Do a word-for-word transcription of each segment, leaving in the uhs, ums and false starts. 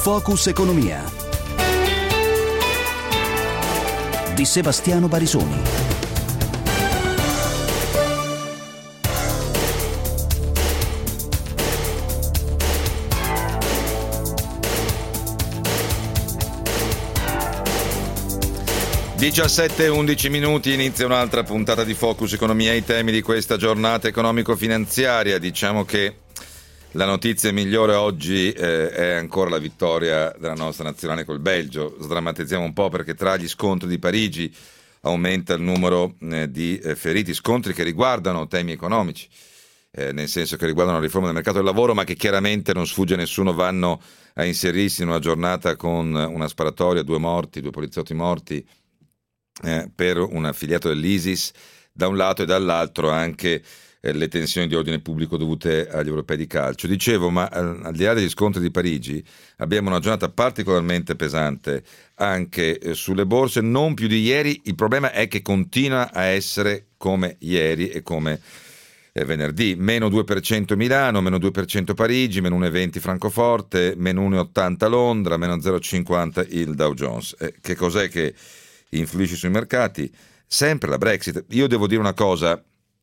Focus Economia di Sebastiano Barisoni. diciassette e undici minuti, inizia un'altra puntata di Focus Economia. I temi di questa giornata economico-finanziaria. Diciamo che la notizia migliore oggi eh, è ancora la vittoria della nostra nazionale col Belgio. Sdrammatizziamo un po' perché tra gli scontri di Parigi aumenta il numero eh, di eh, feriti, scontri che riguardano temi economici, eh, nel senso che riguardano la riforma del mercato del lavoro, ma che chiaramente non sfugge a nessuno, vanno a inserirsi in una giornata con una sparatoria, due morti, due poliziotti morti, Eh, per un affiliato dell'ISIS da un lato, e dall'altro anche eh, le tensioni di ordine pubblico dovute agli europei di calcio. Dicevo, ma eh, al di là degli scontri di Parigi abbiamo una giornata particolarmente pesante anche eh, sulle borse, non più di ieri. Il problema è che continua a essere come ieri e come eh, venerdì: meno due per cento Milano, meno due per cento Parigi, meno uno virgola venti Francoforte, meno uno virgola ottanta Londra, meno zero virgola cinquanta il Dow Jones. Eh, che cos'è che influisce sui mercati? Sempre la Brexit. Io devo dire una cosa: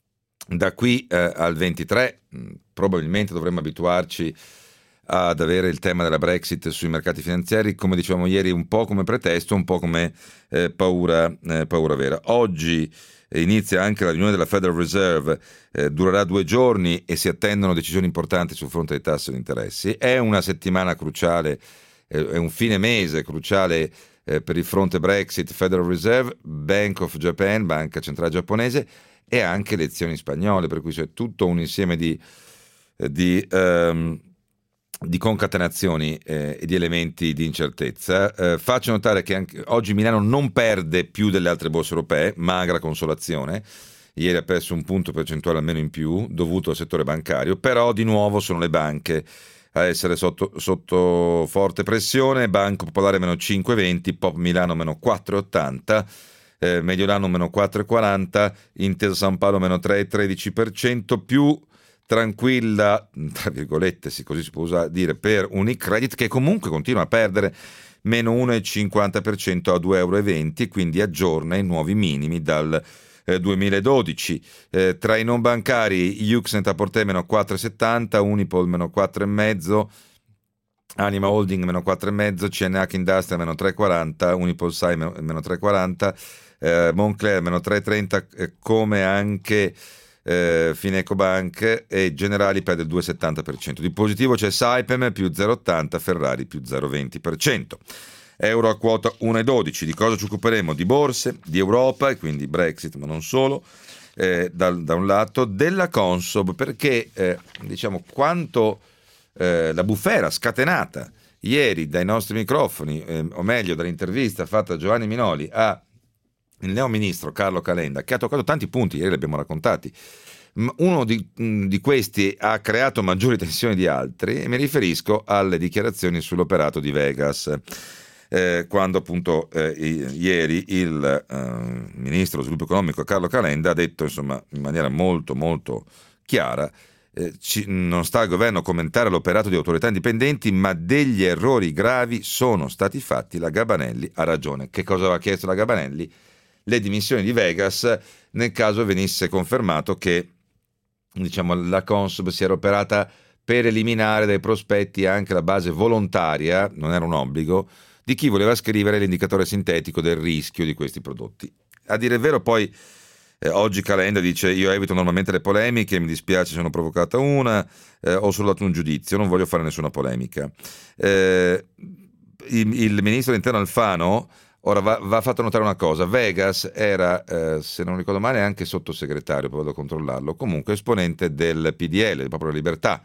da qui eh, al ventitré mh, probabilmente dovremmo abituarci ad avere il tema della Brexit sui mercati finanziari, come dicevamo ieri, un po' come pretesto, un po' come eh, paura, eh, paura vera. Oggi eh, inizia anche la riunione della Federal Reserve, eh, durerà due giorni e si attendono decisioni importanti sul fronte dei tassi di interessi. È una settimana cruciale, eh, è un fine mese cruciale Eh, per il fronte Brexit, Federal Reserve, Bank of Japan, banca centrale giapponese, e anche elezioni spagnole, per cui c'è tutto un insieme di, eh, di, ehm, di concatenazioni eh, e di elementi di incertezza. Eh, faccio notare che anche oggi Milano non perde più delle altre borse europee, magra consolazione. Ieri ha perso un punto percentuale almeno in più, dovuto al settore bancario, però di nuovo sono le banche a essere sotto, sotto forte pressione. Banco Popolare meno cinque virgola venti, Pop Milano meno quattro virgola ottanta, eh, Mediolanum meno quattro virgola quaranta, Intesa San Paolo meno tre virgola tredici per cento, più tranquilla, tra virgolette, sì, così si può usare, dire, per Unicredit, che comunque continua a perdere, meno uno virgola cinquanta per cento a due virgola venti euro, quindi aggiorna i nuovi minimi dal Eh, duemiladodici. Eh, tra i non bancari, Yux Net-a-Porter meno quattro virgola settanta, Unipol meno quattro virgola cinque, Anima Holding meno quattro virgola cinque, C N H Industrial meno tre virgola quaranta, Unipol Sai meno, meno tre virgola quaranta, eh, Moncler meno tre virgola trenta, eh, come anche eh, Fineco Bank, e Generali perde il due virgola settanta per cento. Di positivo c'è Saipem più zero virgola ottanta, Ferrari più zero virgola venti per cento. Euro a quota uno virgola dodici. Di cosa ci occuperemo? Di borse, di Europa, e quindi Brexit, ma non solo, eh, da, da un lato, della Consob, perché eh, diciamo quanto eh, la bufera scatenata ieri dai nostri microfoni, eh, o meglio dall'intervista fatta da Giovanni Minoli al neo ministro Carlo Calenda, che ha toccato tanti punti, ieri li abbiamo raccontati. Uno di, di questi ha creato maggiori tensioni di altri, e mi riferisco alle dichiarazioni sull'operato di Vegas. Eh, quando appunto eh, ieri il eh, ministro dello sviluppo economico Carlo Calenda ha detto, insomma, in maniera molto molto chiara, eh, ci, non sta al governo commentare l'operato di autorità indipendenti, ma degli errori gravi sono stati fatti, la Gabanelli ha ragione. Che cosa aveva chiesto la Gabanelli? Le dimissioni di Vegas nel caso venisse confermato che, diciamo, la Consob si era operata per eliminare dai prospetti anche la base volontaria, non era un obbligo, di chi voleva scrivere l'indicatore sintetico del rischio di questi prodotti. A dire il vero, poi eh, oggi Calenda dice: io evito normalmente le polemiche, mi dispiace se sono provocata una, eh, ho solo dato un giudizio, non voglio fare nessuna polemica. Eh, il, il ministro dell'interno Alfano ora va, va fatto notare una cosa: Vegas era, eh, se non ricordo male, anche sottosegretario, poi vado a controllarlo, comunque esponente del P D L, del Popolo della Libertà.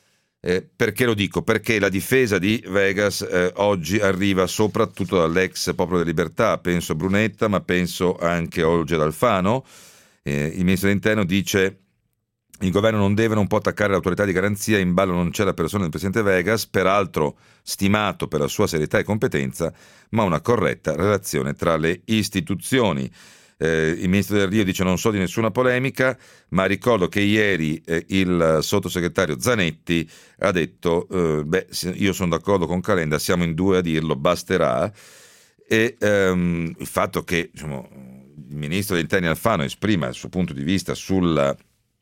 Eh, perché lo dico? Perché la difesa di Vegas eh, oggi arriva soprattutto dall'ex Popolo della Libertà, penso a Brunetta, ma penso anche oggi ad Alfano. Eh, il ministro dell'interno dice: il governo non deve, non può attaccare l'autorità di garanzia, in ballo non c'è la persona del presidente Vegas, peraltro stimato per la sua serietà e competenza, ma una corretta relazione tra le istituzioni. Eh, il ministro Del Rio dice: non so di nessuna polemica, ma ricordo che ieri eh, il sottosegretario Zanetti ha detto eh, beh, io sono d'accordo con Calenda, siamo in due a dirlo, basterà. E ehm, il fatto che, diciamo, il ministro degli interni Alfano esprima il suo punto di vista sul,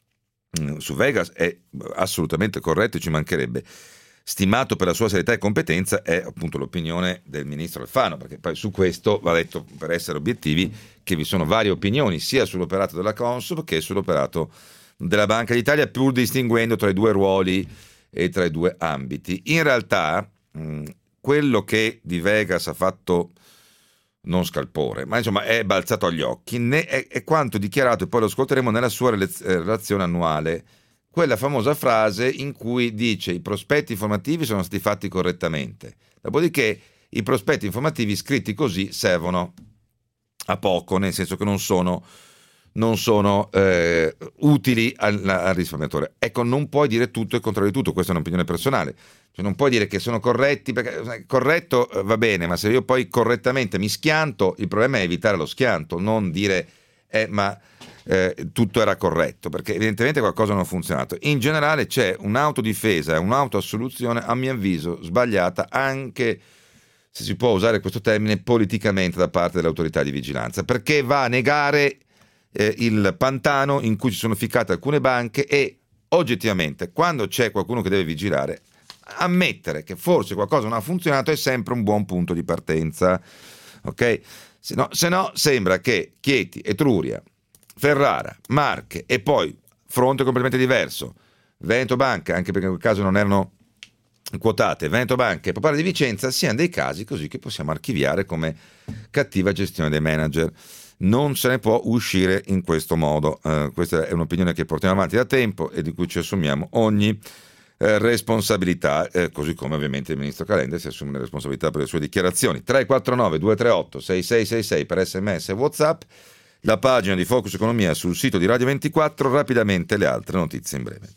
su Vegas è assolutamente corretto, ci mancherebbe. Stimato per la sua serietà e competenza è appunto l'opinione del ministro Alfano, perché poi su questo va detto, per essere obiettivi, che vi sono varie opinioni sia sull'operato della Consob che sull'operato della Banca d'Italia, pur distinguendo tra i due ruoli e tra i due ambiti. In realtà mh, quello che di Vegas ha fatto non scalpore, ma insomma è balzato agli occhi, ne è, è quanto dichiarato, e poi lo ascolteremo, nella sua relaz- relazione annuale, quella famosa frase in cui dice: i prospetti informativi sono stati fatti correttamente, dopodiché i prospetti informativi scritti così servono a poco, nel senso che non sono, non sono eh, utili al, al risparmiatore. Ecco, non puoi dire tutto e il contrario di tutto, questa è un'opinione personale, cioè non puoi dire che sono corretti, perché corretto va bene, ma se io poi correttamente mi schianto, il problema è evitare lo schianto, non dire eh, ma Eh, tutto era corretto, perché evidentemente qualcosa non ha funzionato. In generale c'è un'autodifesa, un'autoassoluzione, a mio avviso sbagliata, anche se si può usare questo termine politicamente, da parte dell'autorità di vigilanza, perché va a negare eh, il pantano in cui ci sono ficcate alcune banche e oggettivamente, quando c'è qualcuno che deve vigilare, ammettere che forse qualcosa non ha funzionato è sempre un buon punto di partenza, ok? Se no, se no sembra che Chieti, Etruria, Ferrara, Marche e poi fronte completamente diverso, Veneto Banca, anche perché in quel caso non erano quotate, Veneto Banca e Popolare di Vicenza, siano dei casi così che possiamo archiviare come cattiva gestione dei manager. Non se ne può uscire in questo modo. Uh, questa è un'opinione che portiamo avanti da tempo e di cui ci assumiamo ogni eh, responsabilità, eh, così come ovviamente il ministro Calenda si assume le responsabilità per le sue dichiarazioni. tre quattro nove due tre otto sei sei sei sei per sms e WhatsApp. La pagina di Focus Economia sul sito di Radio ventiquattro, rapidamente le altre notizie in breve.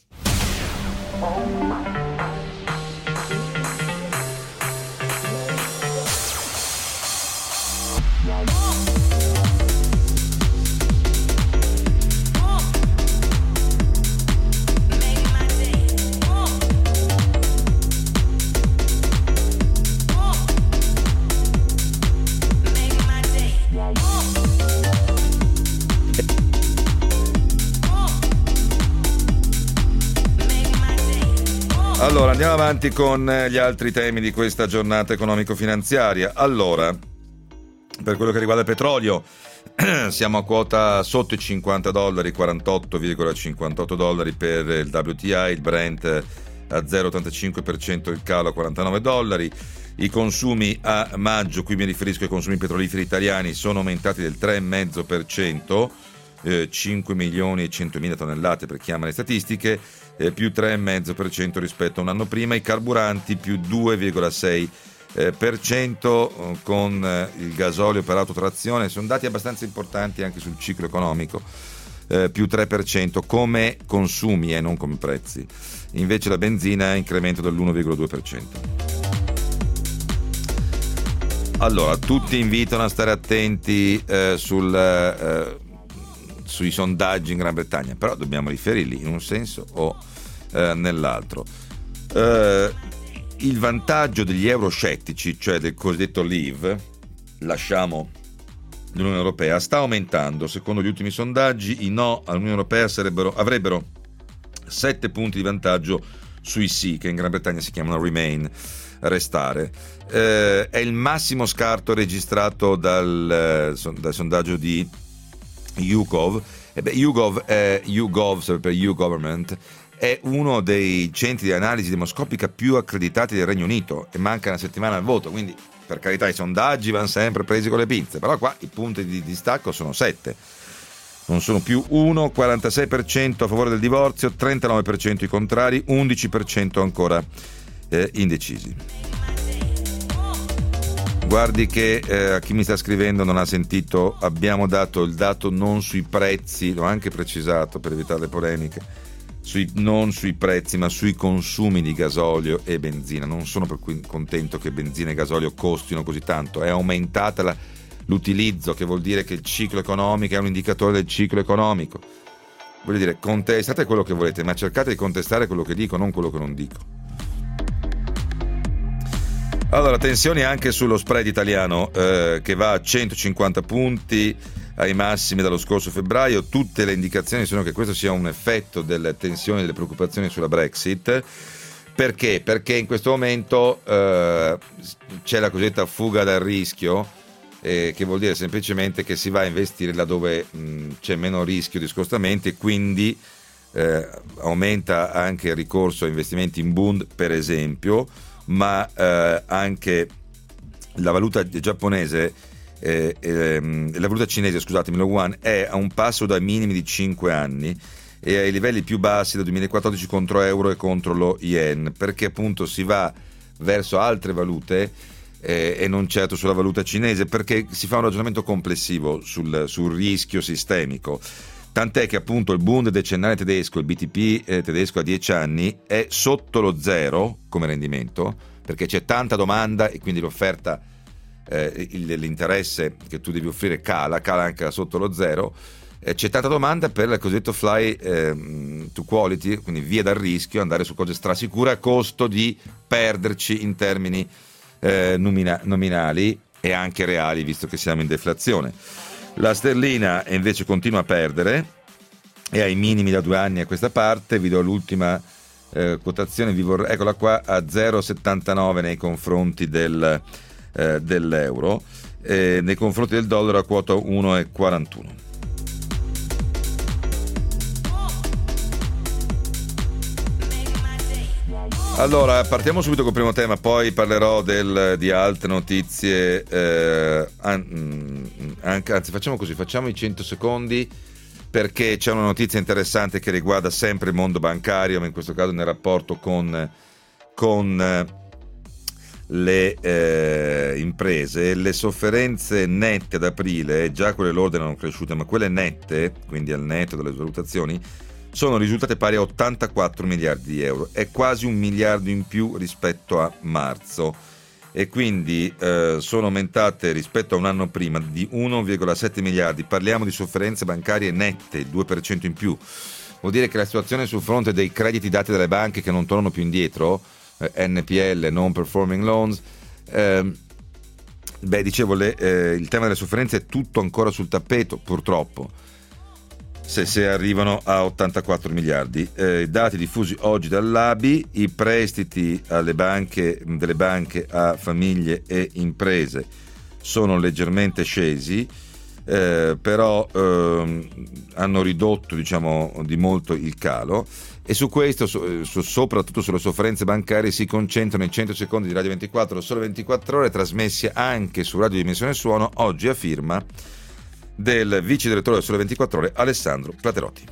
Allora, andiamo avanti con gli altri temi di questa giornata economico-finanziaria. Allora, per quello che riguarda il petrolio, siamo a quota sotto i cinquanta dollari, quarantotto virgola cinquantotto dollari per il W T I, il Brent a zero virgola ottantacinque per cento, il calo a quarantanove dollari. I consumi a maggio, qui mi riferisco ai consumi petroliferi italiani, sono aumentati del tre virgola cinque per cento, eh, cinque milioni e centomila tonnellate per chi ama le statistiche, eh, più tre virgola cinque per cento rispetto a un anno prima. I carburanti più due virgola sei per cento, eh, con eh, il gasolio per autotrazione. Sono dati abbastanza importanti anche sul ciclo economico, eh, più tre per cento come consumi e non come prezzi. Invece la benzina incremento dell'uno virgola due per cento. Allora, tutti invitano a stare attenti eh, sul, eh, sui sondaggi in Gran Bretagna, però dobbiamo riferirli in un senso o eh, nell'altro. Eh, il vantaggio degli euroscettici, cioè del cosiddetto Leave, lasciamo l'Unione Europea, sta aumentando. Secondo gli ultimi sondaggi, i no all'Unione Europea sarebbero, avrebbero sette punti di vantaggio sui sì, che in Gran Bretagna si chiamano Remain, restare. Eh, è il massimo scarto registrato dal, dal sondaggio di YouGov. E beh, YouGov è YouGov per YouGovernment, è uno dei centri di analisi demoscopica più accreditati del Regno Unito e manca una settimana al voto, quindi per carità i sondaggi vanno sempre presi con le pinze, però qua i punti di distacco sono sette, non sono più uno. Quarantasei per cento a favore del divorzio, trentanove per cento i contrari, undici per cento ancora eh, indecisi. Guardi che eh, a chi mi sta scrivendo non ha sentito, abbiamo dato il dato non sui prezzi, l'ho anche precisato per evitare le polemiche, sui, non sui prezzi ma sui consumi di gasolio e benzina. Non sono per cui contento che benzina e gasolio costino così tanto, è aumentata la, l'utilizzo, che vuol dire che il ciclo economico è un indicatore del ciclo economico. Voglio dire, contestate quello che volete, ma cercate di contestare quello che dico, non quello che non dico. Allora, tensioni anche sullo spread italiano, eh, che va a centocinquanta punti ai massimi dallo scorso febbraio. Tutte le indicazioni sono che questo sia un effetto delle tensioni e delle preoccupazioni sulla Brexit. Perché? Perché in questo momento eh, c'è la cosiddetta fuga dal rischio, eh, che vuol dire semplicemente che si va a investire laddove mh, c'è meno rischio di scostamenti, e quindi eh, aumenta anche il ricorso a investimenti in Bund, per esempio, ma eh, anche la valuta giapponese, eh, eh, la valuta cinese, scusatemi, lo yuan, è a un passo dai minimi di cinque anni e ai livelli più bassi del duemilaquattordici contro euro e contro lo yen, perché appunto si va verso altre valute eh, e non certo sulla valuta cinese, perché si fa un ragionamento complessivo sul, sul rischio sistemico. Tant'è che appunto il Bund decennale tedesco, il B T P eh, tedesco a dieci anni, è sotto lo zero come rendimento, perché c'è tanta domanda e quindi l'offerta, eh, il, l'interesse che tu devi offrire cala, cala anche sotto lo zero. Eh, c'è tanta domanda per il cosiddetto fly eh, to quality, quindi via dal rischio, andare su cose strasicure a costo di perderci in termini eh, nomina- nominali e anche reali, visto che siamo in deflazione. La sterlina invece continua a perdere, è ai minimi da due anni a questa parte. Vi do l'ultima eh, quotazione, vi vorrei, eccola qua, a zero virgola settantanove nei confronti del, eh, dell'euro, eh, nei confronti del dollaro a quota uno virgola quarantuno. Allora, partiamo subito col primo tema, poi parlerò del, di altre notizie, eh, an, anche, anzi facciamo così, facciamo i cento secondi, perché c'è una notizia interessante che riguarda sempre il mondo bancario, ma in questo caso nel rapporto con, con le eh, imprese. Le sofferenze nette ad aprile, già quelle lorde erano cresciute, ma quelle nette, quindi al netto delle valutazioni, sono risultate pari a ottantaquattro miliardi di euro, è quasi un miliardo in più rispetto a marzo, e quindi eh, sono aumentate rispetto a un anno prima di uno virgola sette miliardi. Parliamo di sofferenze bancarie nette, il due per cento in più. Vuol dire che la situazione sul fronte dei crediti dati dalle banche che non tornano più indietro, eh, N P L, non performing loans, eh, beh dicevo le, eh, il tema delle sofferenze è tutto ancora sul tappeto, purtroppo. Se, se arrivano a ottantaquattro miliardi. Eh, dati diffusi oggi dall'A B I, i prestiti alle banche, delle banche a famiglie e imprese sono leggermente scesi, eh, però eh, hanno ridotto, diciamo, di molto il calo, e su questo, so, so, soprattutto sulle sofferenze bancarie, si concentrano i cento secondi di Radio ventiquattro, Sole ventiquattro Ore, trasmessi anche su Radio Dimensione Suono, oggi a firma del vice direttore del Sole ventiquattro Ore, Alessandro Platerotti.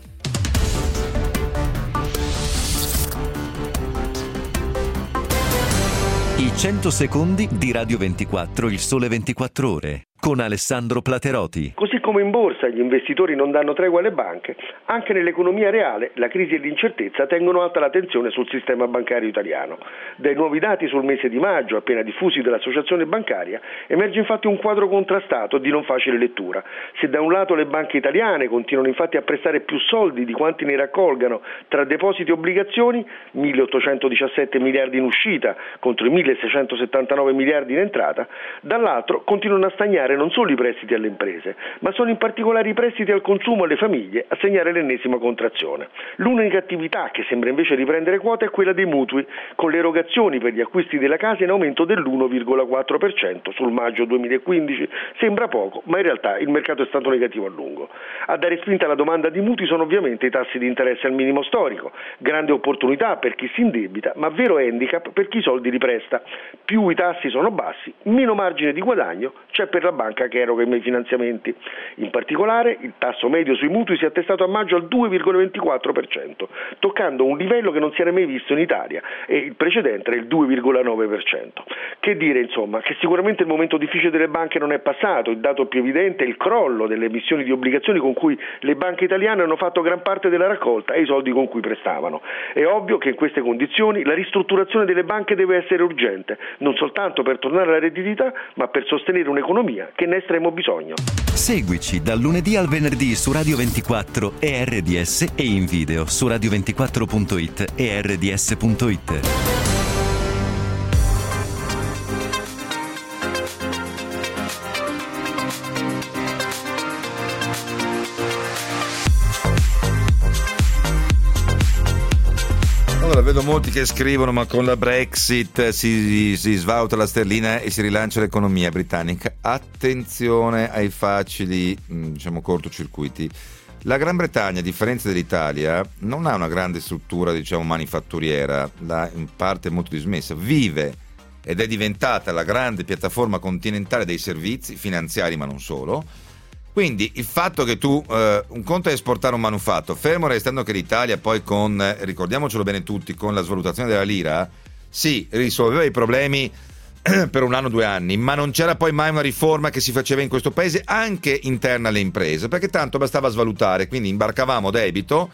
I cento secondi di Radio ventiquattro, il Sole ventiquattro Ore, con Alessandro Platerotti. Così come in borsa gli investitori non danno tregua alle banche, anche nell'economia reale la crisi e l'incertezza tengono alta la tensione sul sistema bancario italiano. Dai nuovi dati sul mese di maggio, appena diffusi dall'associazione bancaria, emerge infatti un quadro contrastato di non facile lettura. Se da un lato le banche italiane continuano infatti a prestare più soldi di quanti ne raccolgano tra depositi e obbligazioni, milleottocentodiciassette miliardi in uscita contro i milleseicentosettantanove miliardi in entrata, dall'altro continuano a stagnare non solo i prestiti alle imprese, ma sono in particolare i prestiti al consumo alle famiglie a segnare l'ennesima contrazione. L'unica attività che sembra invece riprendere quota è quella dei mutui, con le erogazioni per gli acquisti della casa in aumento dell'uno virgola quattro per cento sul maggio duemilaquindici. Sembra poco, ma in realtà il mercato è stato negativo a lungo. A dare spinta alla domanda di mutui sono ovviamente i tassi di interesse al minimo storico, grande opportunità per chi si indebita, ma vero handicap per chi i soldi ripresta. Più i tassi sono bassi, meno margine di guadagno c'è per la banca che eroga i finanziamenti. In particolare il tasso medio sui mutui si è attestato a maggio al due virgola ventiquattro per cento, toccando un livello che non si era mai visto in Italia, e il precedente era il due virgola nove per cento. Che dire, insomma, che sicuramente il momento difficile delle banche non è passato. Il dato più evidente è il crollo delle emissioni di obbligazioni con cui le banche italiane hanno fatto gran parte della raccolta e i soldi con cui prestavano. È ovvio che in queste condizioni la ristrutturazione delle banche deve essere urgente, non soltanto per tornare alla redditività, ma per sostenere un'economia economia che ne estremo bisogno. Seguici dal lunedì al venerdì su Radio ventiquattro e R D S e in video su radio ventiquattro punto it e R D S punto it. Allora, vedo molti che scrivono: ma con la Brexit si, si svaluta la sterlina e si rilancia l'economia britannica. Attenzione ai facili, diciamo, cortocircuiti. La Gran Bretagna, a differenza dell'Italia, non ha una grande struttura, diciamo, manifatturiera, la, in parte molto dismessa, vive ed è diventata la grande piattaforma continentale dei servizi finanziari, ma non solo. Quindi il fatto che tu, eh, un conto è esportare un manufatto, fermo restando che l'Italia poi con, eh, ricordiamocelo bene tutti, con la svalutazione della lira, sì, risolveva i problemi per un anno o due anni, ma non c'era poi mai una riforma che si faceva in questo paese anche interna alle imprese, perché tanto bastava svalutare, quindi imbarcavamo debito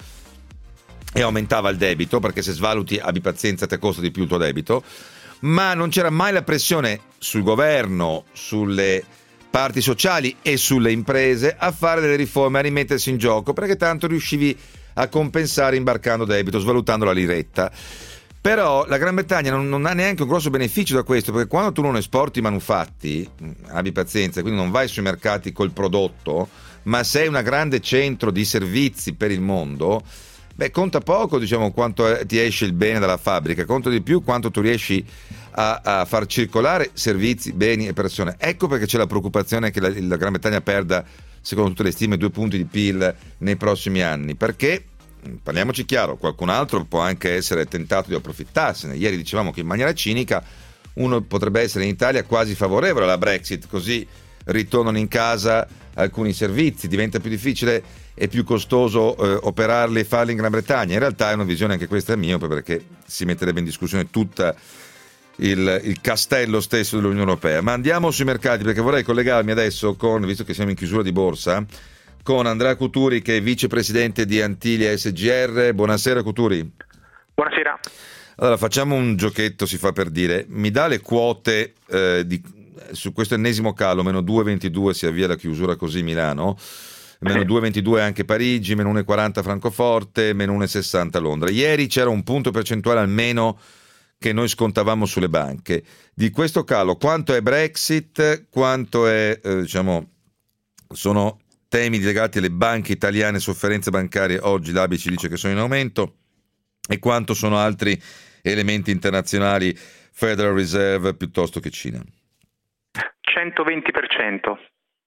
e aumentava il debito, perché se svaluti abbi pazienza, te costa di più il tuo debito, ma non c'era mai la pressione sul governo, sulle parti sociali e sulle imprese a fare delle riforme, a rimettersi in gioco, perché tanto riuscivi a compensare imbarcando debito, svalutando la liretta. Però la Gran Bretagna non, non ha neanche un grosso beneficio da questo, perché quando tu non esporti manufatti, abbi pazienza, quindi non vai sui mercati col prodotto, ma sei un grande centro di servizi per il mondo, beh, conta poco, diciamo, quanto ti esce il bene dalla fabbrica, conta di più quanto tu riesci a, a far circolare servizi, beni e persone. Ecco perché c'è la preoccupazione che la, la Gran Bretagna perda, secondo tutte le stime, due punti di P I L nei prossimi anni, perché, parliamoci chiaro, qualcun altro può anche essere tentato di approfittarsene. Ieri dicevamo che in maniera cinica uno potrebbe essere in Italia quasi favorevole alla Brexit, così ritornano in casa alcuni servizi, diventa più difficile e più costoso eh, operarli e farli in Gran Bretagna. In realtà è una visione anche questa miope, perché si metterebbe in discussione tutta il, il castello stesso dell'Unione Europea. Ma andiamo sui mercati, perché vorrei collegarmi adesso con, visto che siamo in chiusura di borsa, con Andrea Cuturi, che è vicepresidente di Antilia S G R. Buonasera Cuturi. Buonasera. Allora, facciamo un giochetto, si fa per dire. Mi dà le quote eh, di, su questo ennesimo calo, meno due virgola ventidue, si avvia la chiusura così Milano, meno due virgola ventidue anche Parigi, meno uno virgola quaranta Francoforte, meno uno virgola sessanta Londra. Ieri c'era un punto percentuale almeno che noi scontavamo sulle banche. Di questo calo, quanto è Brexit, quanto è, eh, diciamo, sono temi legati alle banche italiane, sofferenze bancarie, oggi l'A B C dice che sono in aumento, e quanto sono altri elementi internazionali, Federal Reserve piuttosto che Cina? centoventi per cento.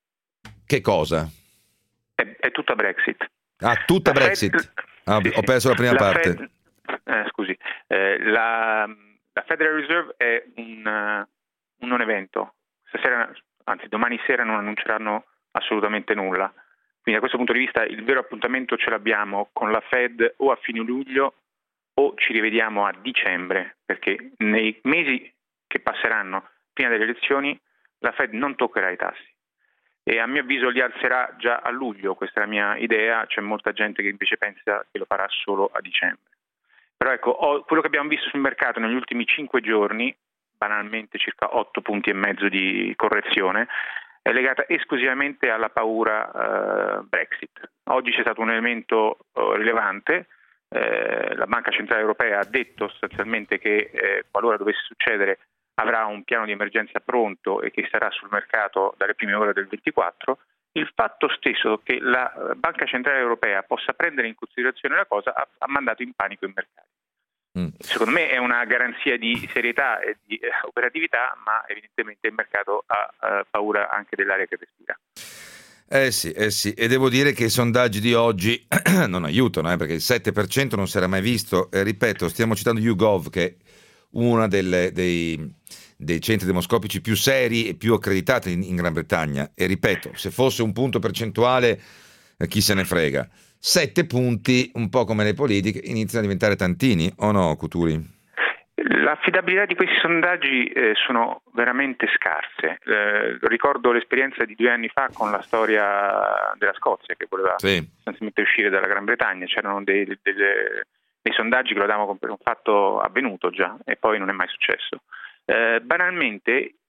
Che cosa? È, è tutta Brexit. Ah, tutta la Brexit? Fed, ah, sì, ho perso la prima la parte. Fed, eh, scusi, eh, la, la Federal Reserve è un, uh, un non evento. Stasera, anzi domani sera non annunceranno assolutamente nulla. Quindi da questo punto di vista il vero appuntamento ce l'abbiamo con la Fed o a fine luglio o ci rivediamo a dicembre, perché nei mesi che passeranno prima delle elezioni la Fed non toccherà i tassi e a mio avviso li alzerà già a luglio. Questa è la mia idea. C'è molta gente che invece pensa che lo farà solo a dicembre. Però ecco, ho, quello che abbiamo visto sul mercato negli ultimi cinque giorni, banalmente circa otto punti e mezzo di correzione, è legata esclusivamente alla paura uh, Brexit. Oggi c'è stato un elemento uh, rilevante. Eh, la Banca Centrale Europea ha detto sostanzialmente che eh, qualora dovesse succedere avrà un piano di emergenza pronto e che sarà sul mercato dalle prime ore del ventiquattro. Il fatto stesso che la Banca Centrale Europea possa prendere in considerazione la cosa ha, ha mandato in panico i mercati. Mm. Secondo me è una garanzia di serietà e di eh, operatività, ma evidentemente il mercato ha eh, paura anche dell'aria che respira. Eh sì, eh sì, e devo dire che i sondaggi di oggi non aiutano, eh, perché il sette per cento non si era mai visto. Eh, ripeto, stiamo citando YouGov, che è uno delle, dei, dei centri demoscopici più seri e più accreditati in, in Gran Bretagna. E ripeto, se fosse un punto percentuale, eh, chi se ne frega. Sette punti, un po' come le politiche, iniziano a diventare tantini, o no, Cuturi? L'affidabilità di questi sondaggi eh, sono veramente scarse. Eh, ricordo l'esperienza di due anni fa con la storia della Scozia, che voleva sì. sostanzialmente uscire dalla Gran Bretagna. C'erano dei, delle, dei sondaggi che lo davano per un fatto avvenuto già e poi non è mai successo. Eh, banalmente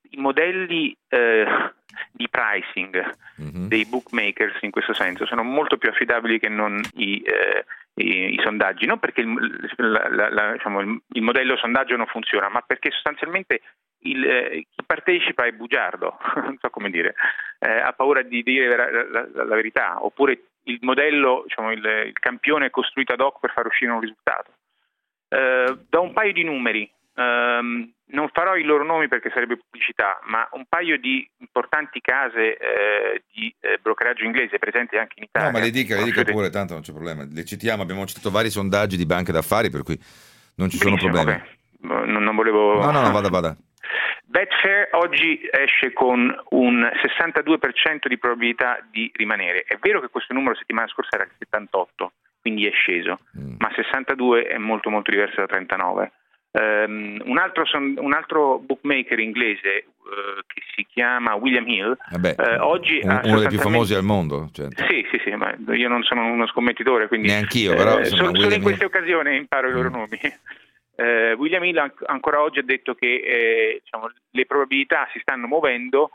i modelli eh, di pricing mm-hmm. dei bookmakers in questo senso sono molto più affidabili che non i, eh, i, i sondaggi, non perché il, la, la, la, diciamo, il, il modello sondaggio non funziona, ma perché sostanzialmente il, eh, chi partecipa è bugiardo, non so come dire, eh, ha paura di dire la, la, la, la verità, oppure il modello, diciamo, il, il campione è costruito ad hoc per far uscire un risultato. Eh, da un paio di numeri, ehm, non farò i loro nomi perché sarebbe pubblicità, ma un paio di importanti case eh, di eh, brokeraggio inglese presenti anche in Italia. No, ma le dica, le dica pure, tanto non c'è problema. Le citiamo, abbiamo citato vari sondaggi di banche d'affari, per cui non ci sono Benissimo, problemi. Okay. Non, non volevo... No, no, no, vada, vada. Betfair oggi esce con un sessantadue per cento di probabilità di rimanere. È vero che questo numero settimana scorsa era il settantotto, quindi è sceso, mm. ma sessantadue è molto molto diverso da trentanove. Um, un, altro son, un altro bookmaker inglese uh, che si chiama William Hill, Vabbè, uh, oggi un, ha uno dei più famosi al mondo, certo. Sì, sì, sì, ma io non sono uno scommettitore, quindi neanch'io, però eh, insomma, solo, solo in queste Hill... occasioni imparo i loro mm. nomi. Uh, William Hill an- ancora oggi ha detto che eh, diciamo, le probabilità si stanno muovendo,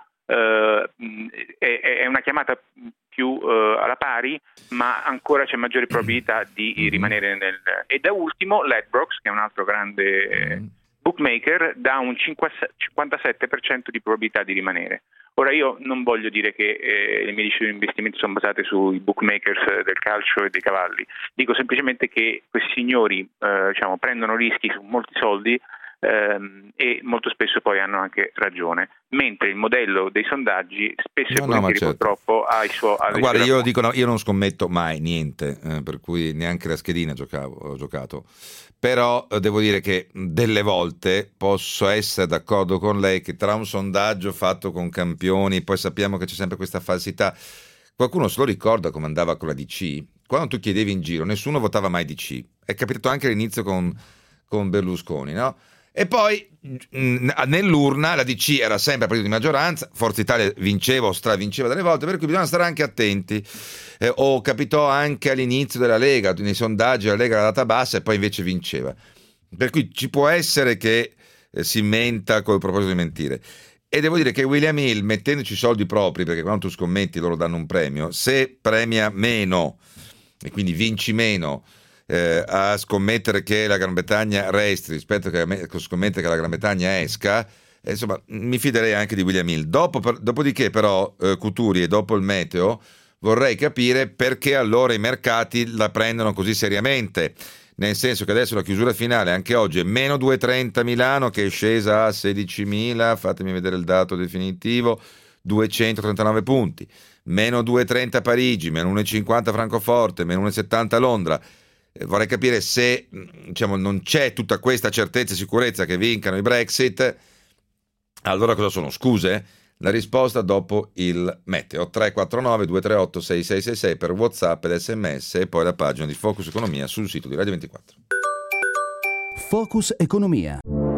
uh, è, è una chiamata più uh, alla pari, ma ancora c'è maggiore probabilità di mm-hmm. rimanere nel... E da ultimo Ladbrokes, che è un altro grande mm. bookmaker, dà un cinquantasette per cento di probabilità di rimanere. Ora io non voglio dire che eh, le mie decisioni di investimento sono basate sui bookmakers del calcio e dei cavalli, dico semplicemente che questi signori eh, diciamo, prendono rischi su molti soldi ehm, e molto spesso poi hanno anche ragione, mentre il modello dei sondaggi spesso no, e volentieri no, certo. purtroppo ha il suo... Ha guarda, io dico no, io non scommetto mai niente, eh, per cui neanche la schedina giocavo, ho giocato. Però eh, devo dire che delle volte posso essere d'accordo con lei che tra un sondaggio fatto con campioni, poi sappiamo che c'è sempre questa falsità. Qualcuno se lo ricorda come andava con la D C? Quando tu chiedevi in giro, nessuno votava mai D C. È capitato anche all'inizio con, con Berlusconi, no? E poi mh, nell'urna la D C era sempre partito di maggioranza, Forza Italia vinceva o stravinceva delle volte, per cui bisogna stare anche attenti. Eh, o capitò anche all'inizio della Lega, nei sondaggi la Lega era data bassa e poi invece vinceva. Per cui ci può essere che eh, si menta col proposito di mentire. E devo dire che William Hill, mettendoci i soldi propri, perché quando tu scommetti loro danno un premio, se premia meno e quindi vinci meno eh, a scommettere che la Gran Bretagna resti rispetto a scommettere che la Gran Bretagna esca, eh, insomma mi fiderei anche di William Hill. Dopo, per, dopodiché però eh, Couturi e dopo il meteo vorrei capire perché allora i mercati la prendono così seriamente, nel senso che adesso la chiusura finale anche oggi è meno due virgola trenta Milano, che è scesa a sedicimila, fatemi vedere il dato definitivo, duecentotrentanove punti, meno due virgola trenta Parigi, meno uno virgola cinquanta Francoforte, meno uno virgola settanta Londra. Eh, vorrei capire se diciamo, non c'è tutta questa certezza e sicurezza che vincano i Brexit, allora cosa sono? Scuse? La risposta dopo il meteo. Tre quattro nove due tre otto sei sei sei sei per WhatsApp ed sms e poi la pagina di Focus Economia sul sito di Radio ventiquattro. Focus Economia.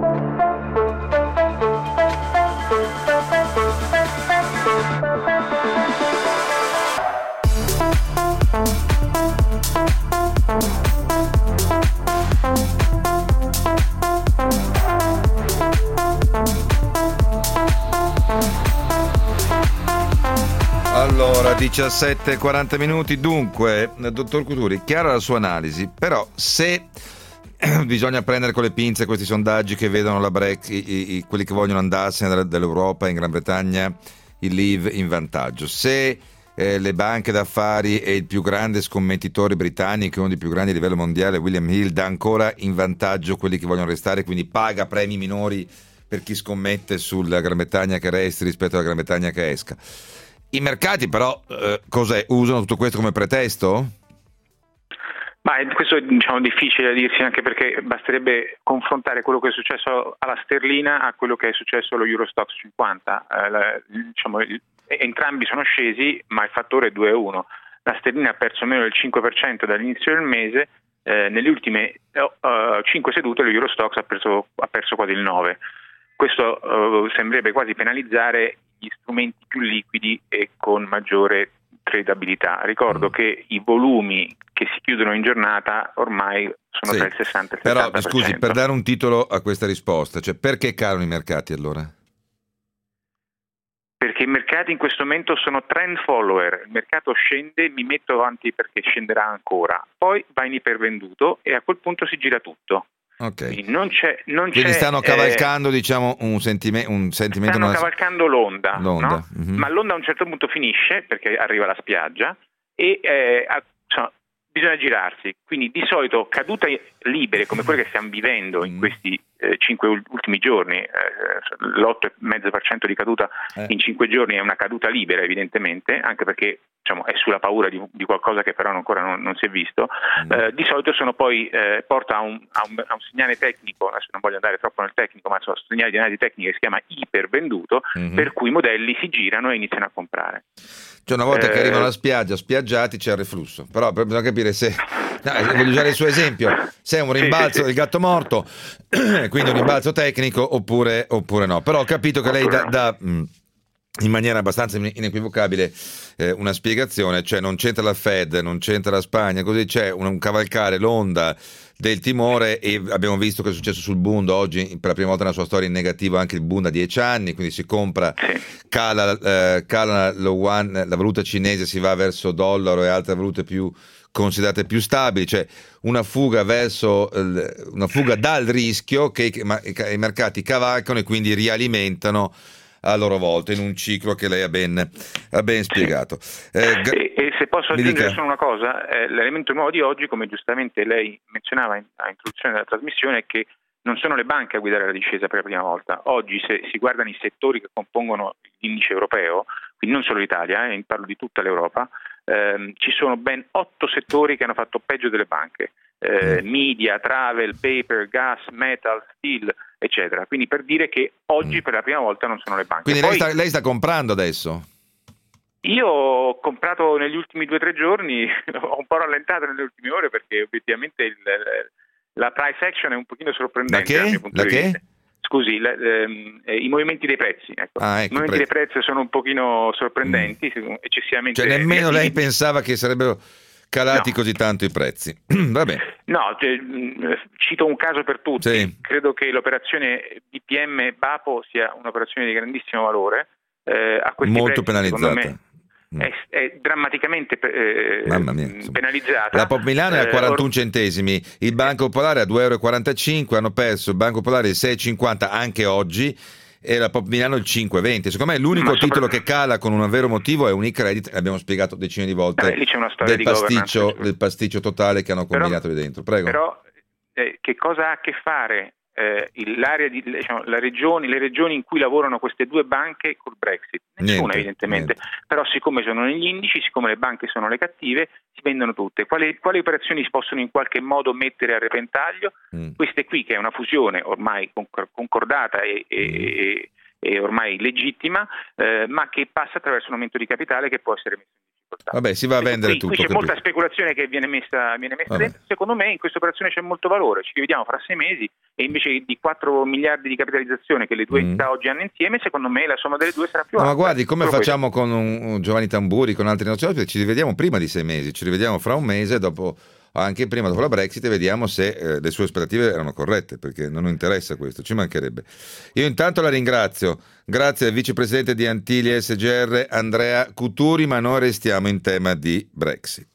Allora, diciassette e quaranta minuti. Dunque, dottor Couturi, chiara la sua analisi, però se bisogna prendere con le pinze questi sondaggi che vedono la Brexit, i, i, quelli che vogliono andarsene dall'Europa in Gran Bretagna, il Leave in vantaggio, se eh, le banche d'affari e il più grande scommettitore britannico, uno dei più grandi a livello mondiale, William Hill, dà ancora in vantaggio quelli che vogliono restare, quindi paga premi minori per chi scommette sulla Gran Bretagna che resti rispetto alla Gran Bretagna che esca. I mercati però eh, cos'è? Usano tutto questo come pretesto? Ma questo è diciamo, difficile da dirsi, anche perché basterebbe confrontare quello che è successo alla sterlina a quello che è successo allo Eurostoxx cinquanta. Eh, la, diciamo, entrambi sono scesi, ma il fattore è due a uno. La sterlina ha perso meno del cinque per cento dall'inizio del mese, eh, nelle ultime uh, cinque sedute lo Eurostoxx ha perso, ha perso quasi il nove per cento. Questo uh, sembrerebbe quasi penalizzare gli strumenti più liquidi e con maggiore tradabilità. Ricordo mm. che i volumi che si chiudono in giornata ormai sono sì, tra il sessanta e il settanta per cento. Però, scusi, per dare un titolo a questa risposta, cioè perché calano i mercati allora? Perché i mercati in questo momento sono trend follower, il mercato scende, mi metto avanti perché scenderà ancora, poi va in ipervenduto e a quel punto si gira tutto. Okay. Non c'è, non Quindi c'è, stanno cavalcando, eh, diciamo, un, sentime- un sentimento. Stanno una... cavalcando l'onda, l'onda. No? Mm-hmm. Ma l'onda a un certo punto finisce perché arriva alla spiaggia e eh, a, insomma, bisogna girarsi. Quindi di solito cadute libere come quelle che stiamo vivendo in questi eh, cinque ultimi giorni, eh, l'otto virgola cinque per cento di caduta eh. in cinque giorni è una caduta libera evidentemente, anche perché diciamo, è sulla paura di, di qualcosa che però ancora non, non si è visto. Mm. Eh, di solito sono poi eh, porta a un, a, un, a un segnale tecnico, adesso non voglio andare troppo nel tecnico, ma sono segnali di analisi tecnica che si chiama ipervenduto, mm-hmm. per cui i modelli si girano e iniziano a comprare. Cioè una volta eh, che arrivano alla spiaggia spiaggiati c'è il reflusso, però bisogna capire se, no, voglio usare il suo esempio, se è un rimbalzo sì, sì, del gatto morto, quindi un rimbalzo tecnico oppure, oppure no, però ho capito che lei dà, dà in maniera abbastanza inequivocabile eh, una spiegazione, cioè non c'entra la Fed, non c'entra la Spagna, così c'è un, un cavalcare l'onda del timore e abbiamo visto che è successo sul Bund oggi per la prima volta nella sua storia in negativo anche il Bund a dieci anni, quindi si compra, cala, eh, cala lo yuan, la valuta cinese, si va verso dollaro e altre valute più considerate più stabili, cioè una fuga verso una fuga dal rischio che i mercati cavalcano e quindi rialimentano a loro volta in un ciclo che lei ha ben, ha ben spiegato. Eh, g- e, e se posso aggiungere solo una cosa, eh, l'elemento nuovo di oggi, come giustamente lei menzionava in, a introduzione della trasmissione, è che non sono le banche a guidare la discesa per la prima volta. Oggi se si guardano i settori che compongono l'indice europeo, quindi non solo l'Italia, eh, parlo di tutta l'Europa, ehm, ci sono ben otto settori che hanno fatto peggio delle banche. Eh, media, travel, paper, gas, metal, steel, eccetera. Quindi per dire che oggi mm. per la prima volta non sono le banche. Quindi Poi, lei, sta, lei sta comprando adesso? Io ho comprato negli ultimi due o tre giorni, ho un po' rallentato nelle ultime ore perché obiettivamente il, la price action è un pochino sorprendente da dal che? mio punto da di che? vista. Scusi, le, ehm, i movimenti dei prezzi, ecco. Ah, ecco, i movimenti pre- dei prezzi sono un pochino sorprendenti, mm. eccessivamente. Cioè nemmeno negativi. Lei pensava che sarebbero calati no. così tanto i prezzi. Vabbè. No, cioè, cito un caso per tutti. Sì. Credo che l'operazione B P M Bapo sia un'operazione di grandissimo valore. Eh, a questi molto prezzi, penalizzata. Me, mm. è, è drammaticamente eh, Mamma mia, penalizzata. La Pop Milano è a quarantuno eh, centesimi, il Banco Popolare a due virgola quarantacinque euro, hanno perso il Banco Popolare il sei virgola cinquanta anche oggi e la Pop Milano il cinque virgola venti. Secondo me l'unico Ma titolo sopra... che cala con un vero motivo è Unicredit, l'abbiamo spiegato decine di volte, eh, lì c'è una storia del, di pasticcio, del pasticcio totale che hanno combinato però, lì dentro. Prego. Però eh, che cosa ha a che fare eh, l'area di, diciamo, la regioni, le regioni in cui lavorano queste due banche col Brexit? Nessuna, niente, evidentemente. Niente. Però siccome sono negli indici, siccome le banche sono le cattive, si vendono tutte. Quali, quali operazioni si possono in qualche modo mettere a repentaglio? Mm. Queste qui, che è una fusione ormai concordata e, mm. e è ormai legittima, eh, ma che passa attraverso un aumento di capitale che può essere messo in difficoltà. Vabbè, si va a vendere qui, tutto. Qui c'è capito. molta speculazione che viene messa, viene messa dentro. Secondo me in questa operazione c'è molto valore. Ci rivediamo fra sei mesi e invece di quattro miliardi di capitalizzazione che le due mm. entità oggi hanno insieme, secondo me la somma delle due sarà più no, alta. Ma guardi, come Solo facciamo questo. con un, un Giovanni Tamburi, con altri nostri ospiti, ci rivediamo prima di sei mesi, ci rivediamo fra un mese, dopo anche prima dopo la Brexit, e vediamo se eh, le sue aspettative erano corrette, perché non interessa questo, ci mancherebbe. Io intanto la ringrazio, grazie al vicepresidente di Antilli S G R Andrea Cuturi, ma noi restiamo in tema di Brexit.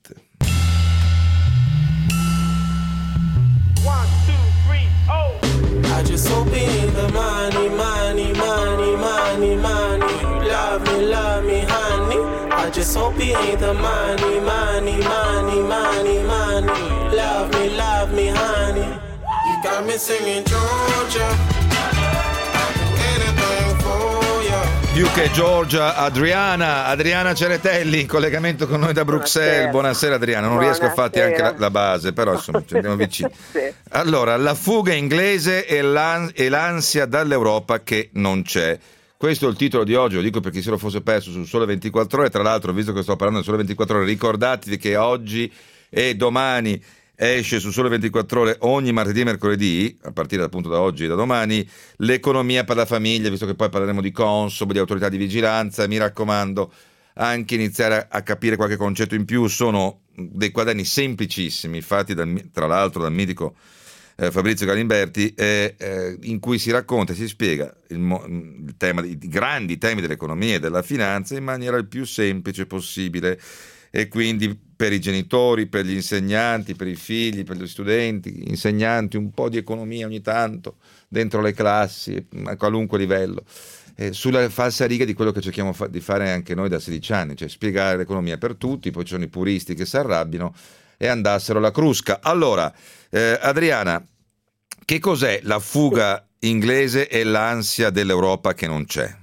One, two, three, oh. I just hope in the money, money, money, money, money. You love me, love me, honey. I just hope it ain't the money, money, money, money, money. Love me, love me, honey. You got me singing Georgia. I'll do anything for you. Più che Georgia, Adriana, Adriana Ceretelli in collegamento con noi da Bruxelles. Buonasera, Buonasera Adriana, non Buonasera. riesco a farti anche la, la base, però insomma ci andiamo vicini. Sì. Allora, la fuga inglese e, l'an- e l'ansia dall'Europa che non c'è. Questo è il titolo di oggi, lo dico per chi se lo fosse perso sul Sole ventiquattro Ore. Tra l'altro, visto che sto parlando del Sole ventiquattro Ore, ricordatevi che oggi e domani esce su Sole ventiquattro Ore ogni martedì e mercoledì, a partire appunto da oggi e da domani, l'economia per la famiglia, visto che poi parleremo di Consob, di autorità di vigilanza. Mi raccomando, anche iniziare a capire qualche concetto in più. Sono dei quaderni semplicissimi, fatti dal, tra l'altro dal mitico eh, Fabrizio Galimberti, eh, eh, in cui si racconta e si spiega il, mo- il tema, i grandi temi dell'economia e della finanza in maniera il più semplice possibile, e quindi per i genitori, per gli insegnanti, per i figli, per gli studenti, insegnanti, un po' di economia ogni tanto dentro le classi a qualunque livello, eh, sulla falsa riga di quello che cerchiamo fa- di fare anche noi da sedici anni, cioè spiegare l'economia per tutti. Poi ci sono i puristi che si arrabbiano e andassero alla crusca. Allora, eh, Adriana, che cos'è la fuga inglese e l'ansia dell'Europa che non c'è?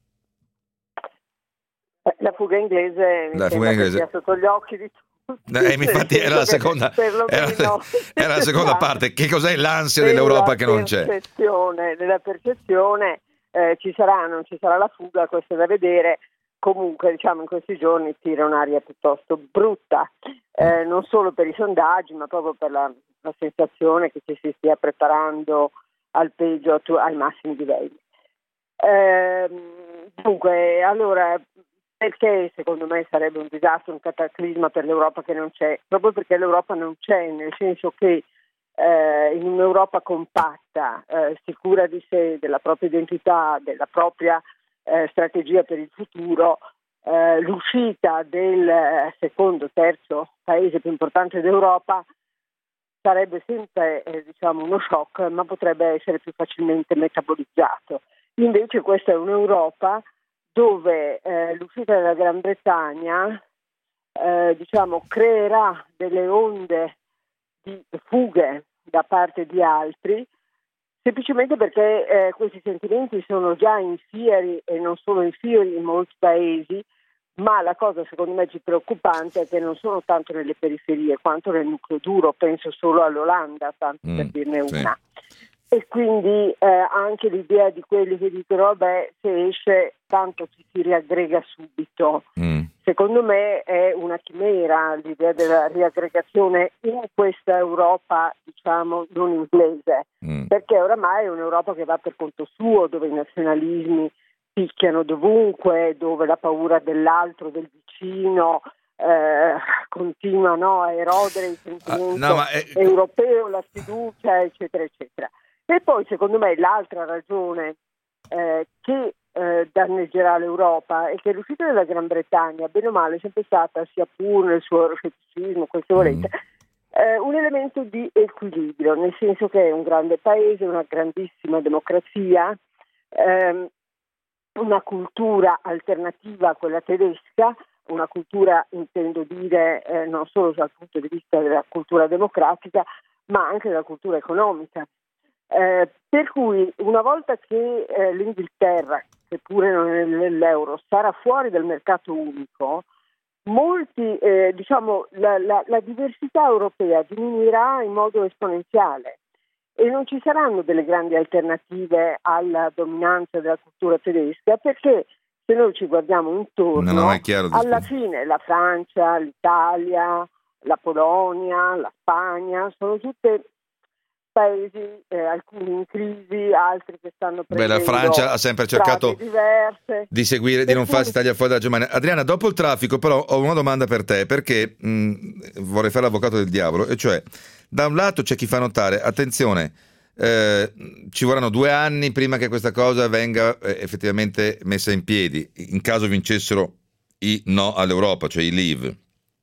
La fuga inglese mi la fuga inglese sia sotto gli occhi di tutti. Eh, infatti era la seconda, era, era la seconda parte. Che cos'è l'ansia dell'Europa che non c'è? Nella percezione eh, ci sarà, non ci sarà la fuga, questo è da vedere. Comunque, diciamo, in questi giorni tira un'aria piuttosto brutta, eh, non solo per i sondaggi, ma proprio per la, la sensazione che ci si stia preparando al peggio, ai massimi livelli. Eh, dunque, allora, perché secondo me sarebbe un disastro, un cataclisma per l'Europa che non c'è? Proprio perché l'Europa non c'è, nel senso che eh, in un'Europa compatta, eh, sicura di sé, della propria identità, della propria eh, strategia per il futuro, eh, l'uscita del eh, secondo, terzo paese più importante d'Europa sarebbe sempre eh, diciamo uno shock, ma potrebbe essere più facilmente metabolizzato. Invece questa è un'Europa dove eh, l'uscita della Gran Bretagna eh, diciamo creerà delle onde di fughe da parte di altri, semplicemente perché eh, questi sentimenti sono già infieri e non solo infieri in molti paesi, ma la cosa secondo me più preoccupante è che non sono tanto nelle periferie quanto nel nucleo duro. Penso solo all'Olanda, tanto mm, per dirne una. Sì. E quindi eh, anche l'idea di quelli che dicono vabbè, se esce tanto ci si riaggrega subito. Mm. Secondo me è una chimera l'idea della riaggregazione in questa Europa, diciamo, non inglese, mm. perché oramai è un'Europa che va per conto suo, dove i nazionalismi picchiano dovunque, dove la paura dell'altro, del vicino eh, continua, no, a erodere il sentimento ah, no, è... europeo, la fiducia, eccetera, eccetera. E poi secondo me l'altra ragione eh, che eh, danneggerà l'Europa è che l'uscita della Gran Bretagna, bene o male, è sempre stata, sia pur nel suo euroscetticismo, quel che volete, eh, un elemento di equilibrio, nel senso che è un grande paese, una grandissima democrazia, ehm, una cultura alternativa a quella tedesca, una cultura, intendo dire, eh, non solo dal punto di vista della cultura democratica, ma anche della cultura economica. Eh, per cui una volta che eh, l'Inghilterra, che pure non è nell'euro, sarà fuori dal mercato unico, molti, eh, diciamo, la, la, la diversità europea diminuirà in modo esponenziale e non ci saranno delle grandi alternative alla dominanza della cultura tedesca, perché se noi ci guardiamo intorno, no, no, chiaro, alla fine la Francia, l'Italia, la Polonia, la Spagna sono tutte paesi, eh, alcuni in crisi, altri che stanno prendendo. Beh, la Francia ha sempre cercato diverse. di seguire, di non farsi tagliare fuori dalla Germania. Adriana, dopo il traffico però ho una domanda per te, perché mh, vorrei fare l'avvocato del diavolo, e cioè, da un lato c'è chi fa notare, attenzione, eh, ci vorranno due anni prima che questa cosa venga eh, effettivamente messa in piedi, in caso vincessero i no all'Europa, cioè i leave,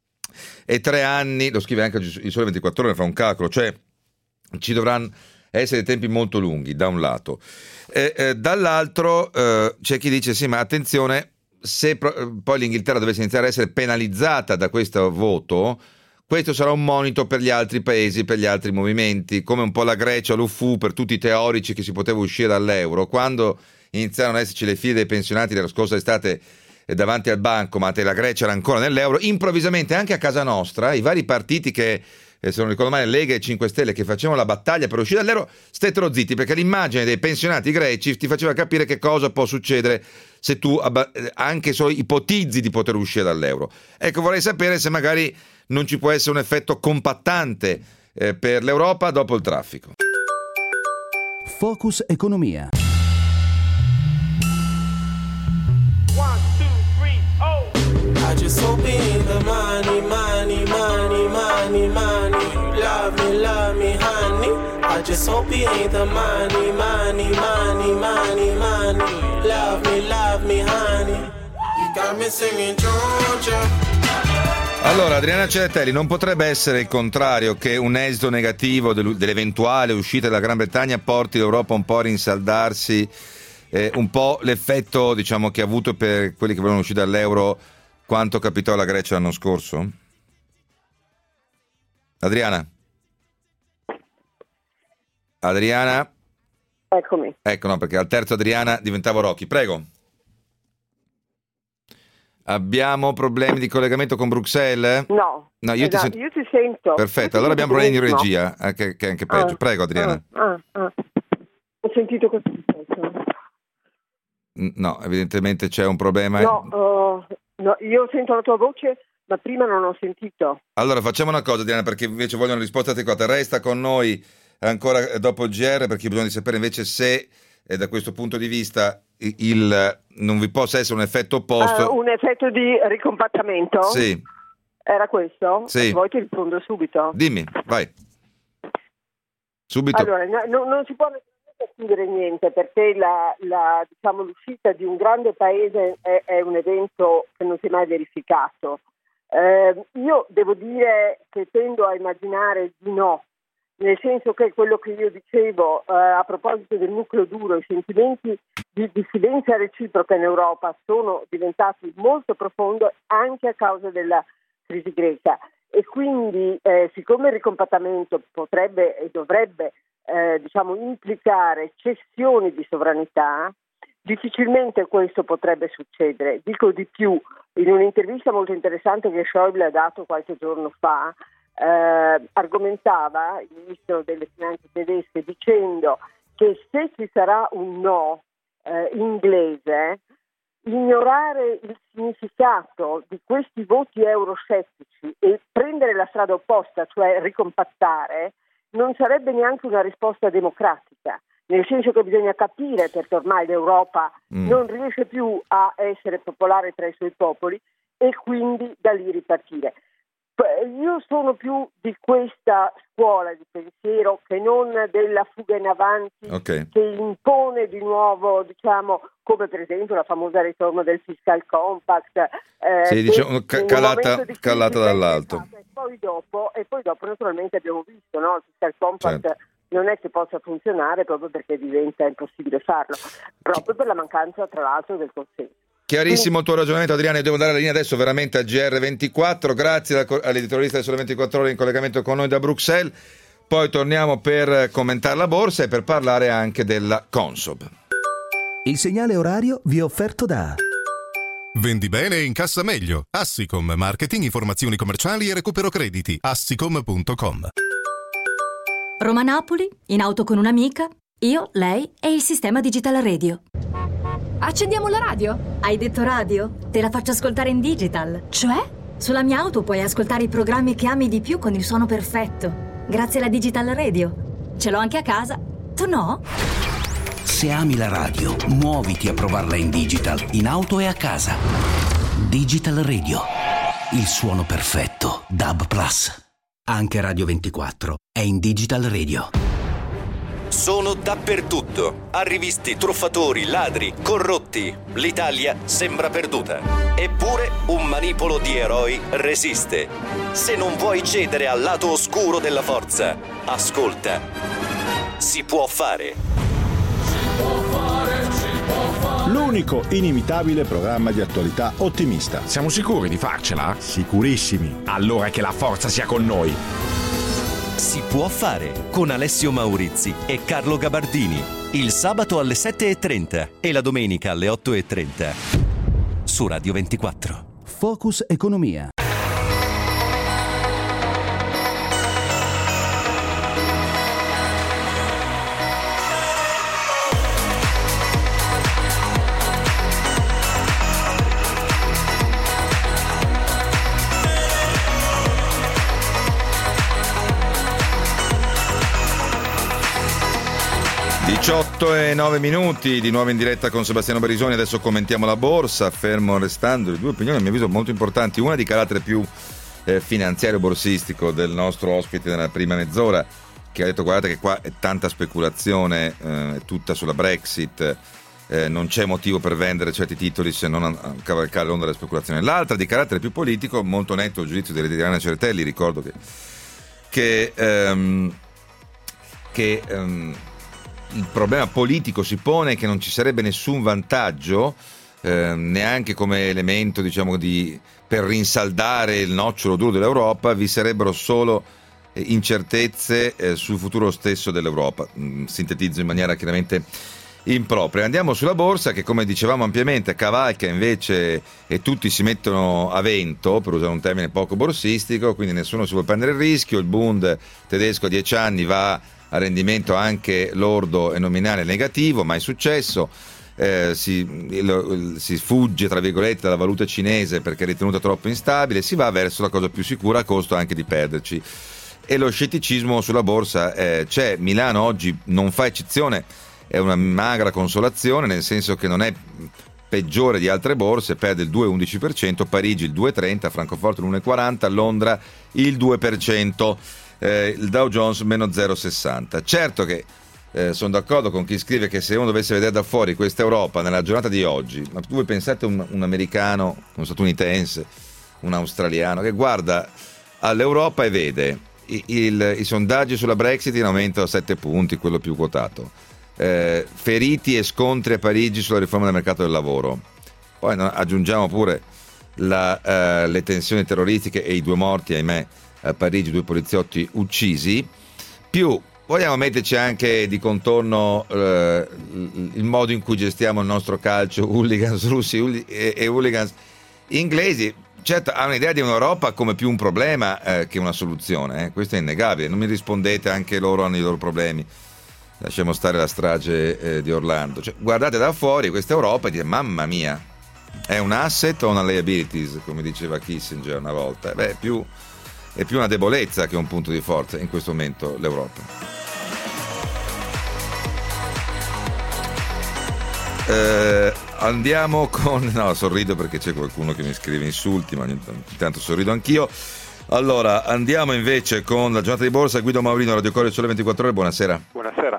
e tre anni, lo scrive anche il Sole ventiquattro Ore, fa un calcolo, cioè ci dovranno essere tempi molto lunghi da un lato, eh, eh, dall'altro eh, c'è chi dice sì, ma attenzione, se pro- poi l'Inghilterra dovesse iniziare a essere penalizzata da questo voto, questo sarà un monito per gli altri paesi, per gli altri movimenti, come un po' la Grecia lo fu per tutti i teorici che si poteva uscire dall'euro. Quando iniziarono ad esserci le file dei pensionati della scorsa estate eh, davanti al bancomat e la Grecia era ancora nell'euro, improvvisamente anche a casa nostra i vari partiti che Eh, se non ricordo male, Lega e cinque Stelle, che facevano la battaglia per uscire dall'euro, stettero zitti, perché l'immagine dei pensionati greci ti faceva capire che cosa può succedere se tu anche solo ipotizzi di poter uscire dall'euro. Ecco, vorrei sapere se magari non ci può essere un effetto compattante eh, per l'Europa dopo il traffico. Focus Economia. I just hope it ain't the money, money, money, money, money. You love me, love me, honey. I just hope he ain't the money, money, money, money, money. Love me, love me, honey. You got me singing Georgia. Allora, Adriana Celetelli, non potrebbe essere il contrario, che un esito negativo dell'eventuale uscita della Gran Bretagna porti l'Europa un po' a rinsaldarsi, eh, un po' l'effetto, diciamo, che ha avuto per quelli che volevano uscire dall'euro quanto capitò alla Grecia l'anno scorso? Adriana? Adriana? Eccomi. Ecco, no, perché al terzo Adriana diventavo Rocky. Prego. Abbiamo problemi di collegamento con Bruxelles? No, no io, esatto, ti io ti sento. Perfetto, allora abbiamo problemi di regia, eh, che, che è anche peggio. Ah, Prego, Adriana. Ah, ah, ah. Ho sentito questo. No, evidentemente c'è un problema. No, uh, no, io sento la tua voce, ma prima non ho sentito. Allora facciamo una cosa, Adriana, perché invece voglio una risposta adeguata. Resta con noi ancora dopo il G R, perché bisogna sapere invece se eh, da questo punto di vista il non vi possa essere un effetto opposto. Uh, un effetto di ricompattamento? Sì. Era questo? Sì. Poi ti rispondo subito. Dimmi, vai. Subito. Allora, no, non si può scrivere niente, perché la, la, diciamo, l'uscita di un grande paese è, è un evento che non si è mai verificato. Eh, io devo dire che tendo a immaginare di no, nel senso che quello che io dicevo eh, a proposito del nucleo duro, i sentimenti di diffidenza reciproca in Europa sono diventati molto profondi anche a causa della crisi greca, e quindi eh, siccome il ricompattamento potrebbe e dovrebbe eh, diciamo implicare cessioni di sovranità, difficilmente questo potrebbe succedere. Dico di più, in un'intervista molto interessante che Schäuble ha dato qualche giorno fa, Eh, argomentava il ministro delle finanze tedesche dicendo che se ci sarà un no eh, inglese, ignorare il significato di questi voti euroscettici e prendere la strada opposta, cioè ricompattare, non sarebbe neanche una risposta democratica, nel senso che bisogna capire, perché ormai l'Europa mm. non riesce più a essere popolare tra i suoi popoli, e quindi da lì ripartire. Io sono più di questa scuola di pensiero che non della fuga in avanti, okay, che impone di nuovo, diciamo, come per esempio la famosa riforma del fiscal compact, eh, sì, diciamo, ca- calata, calata dall'alto. E poi dopo, e poi dopo naturalmente abbiamo visto, no, il fiscal compact, certo, non è che possa funzionare proprio perché diventa impossibile farlo, proprio per la mancanza tra l'altro del consenso. Chiarissimo il tuo ragionamento, Adriana. Io devo dare la linea adesso veramente al G R ventiquattro. Grazie all'editorialista del Sole ventiquattro Ore in collegamento con noi da Bruxelles. Poi torniamo per commentare la borsa e per parlare anche della Consob. Il segnale orario vi è offerto da Vendi bene e incassa meglio. Assicom, marketing, informazioni commerciali e recupero crediti. assicom punto com. Roma-Napoli, in auto con un'amica, io, lei e il sistema Digital Radio. Accendiamo la radio? Hai detto radio? Te la faccio ascoltare in digital. Cioè? Sulla mia auto puoi ascoltare i programmi che ami di più con il suono perfetto, grazie alla Digital Radio. Ce l'ho anche a casa. Tu no? Se ami la radio, muoviti a provarla in digital, in auto e a casa. Digital Radio. Il suono perfetto. D A B plus. Anche Radio ventiquattro è in Digital Radio. Sono dappertutto. Arrivisti, truffatori, ladri, corrotti. L'Italia sembra perduta. Eppure un manipolo di eroi resiste. Se non vuoi cedere al lato oscuro della forza, ascolta. Si può fare. L'unico inimitabile programma di attualità ottimista. Siamo sicuri di farcela? Sicurissimi. Allora che la forza sia con noi. Si può fare con Alessio Maurizi e Carlo Gabardini. Il sabato alle sette e trenta e la domenica alle otto e trenta su Radio ventiquattro. Focus Economia. diciotto e nove minuti, di nuovo in diretta con Sebastiano Barisoni. Adesso commentiamo la borsa, fermo restando le due opinioni a mio avviso molto importanti, una di carattere più eh, finanziario borsistico del nostro ospite nella prima mezz'ora, che ha detto guardate che qua è tanta speculazione, eh, è tutta sulla Brexit, eh, non c'è motivo per vendere certi titoli se non a, a cavalcare l'onda della speculazione. L'altra di carattere più politico, molto netto il giudizio di Adriana Certelli, ricordo che, che, ehm, che ehm, il problema politico si pone che non ci sarebbe nessun vantaggio, eh, neanche come elemento diciamo di per rinsaldare il nocciolo duro dell'Europa, vi sarebbero solo incertezze eh, sul futuro stesso dell'Europa. Mm, sintetizzo in maniera chiaramente impropria. Andiamo sulla borsa che, come dicevamo ampiamente, cavalca invece e tutti si mettono a vento, per usare un termine poco borsistico, quindi nessuno si vuole prendere il rischio. Il Bund tedesco a dieci anni va a rendimento anche lordo e nominale negativo, mai successo. Eh, si, il, si fugge tra virgolette dalla valuta cinese perché è ritenuta troppo instabile, si va verso la cosa più sicura a costo anche di perderci, e lo scetticismo sulla borsa eh, c'è. Milano oggi non fa eccezione, è una magra consolazione, nel senso che non è peggiore di altre borse, perde il due virgola undici per cento, Parigi il due virgola trenta, Francoforte l'uno virgola quaranta, Londra il due per cento, eh, il Dow Jones meno zero virgola sessanta. Certo che Eh, sono d'accordo con chi scrive che se uno dovesse vedere da fuori questa Europa nella giornata di oggi, ma voi pensate un, un americano, un statunitense, un australiano che guarda all'Europa e vede il, il, i sondaggi sulla Brexit in aumento a sette punti, quello più quotato, eh, feriti e scontri a Parigi sulla riforma del mercato del lavoro, poi no, aggiungiamo pure la, eh, le tensioni terroristiche e i due morti, ahimè, a Parigi, due poliziotti uccisi, più vogliamo metterci anche di contorno eh, il modo in cui gestiamo il nostro calcio, hooligans russi e, e hooligans inglesi. Certo, ha un'idea di un'Europa come più un problema eh, che una soluzione, eh. Questo è innegabile. Non mi rispondete, anche loro hanno i loro problemi. Lasciamo stare la strage eh, di Orlando. Cioè, guardate da fuori questa Europa e dite mamma mia, è un asset o una liabilities, come diceva Kissinger una volta? Beh, più, è più una debolezza che un punto di forza in questo momento l'Europa. Eh, andiamo con no sorrido perché c'è qualcuno che mi scrive insulti, ma intanto sorrido anch'io. Allora andiamo invece con la giornata di borsa. Guido Maurino, Radio Corriere Sole ventiquattro Ore, buonasera. Buonasera.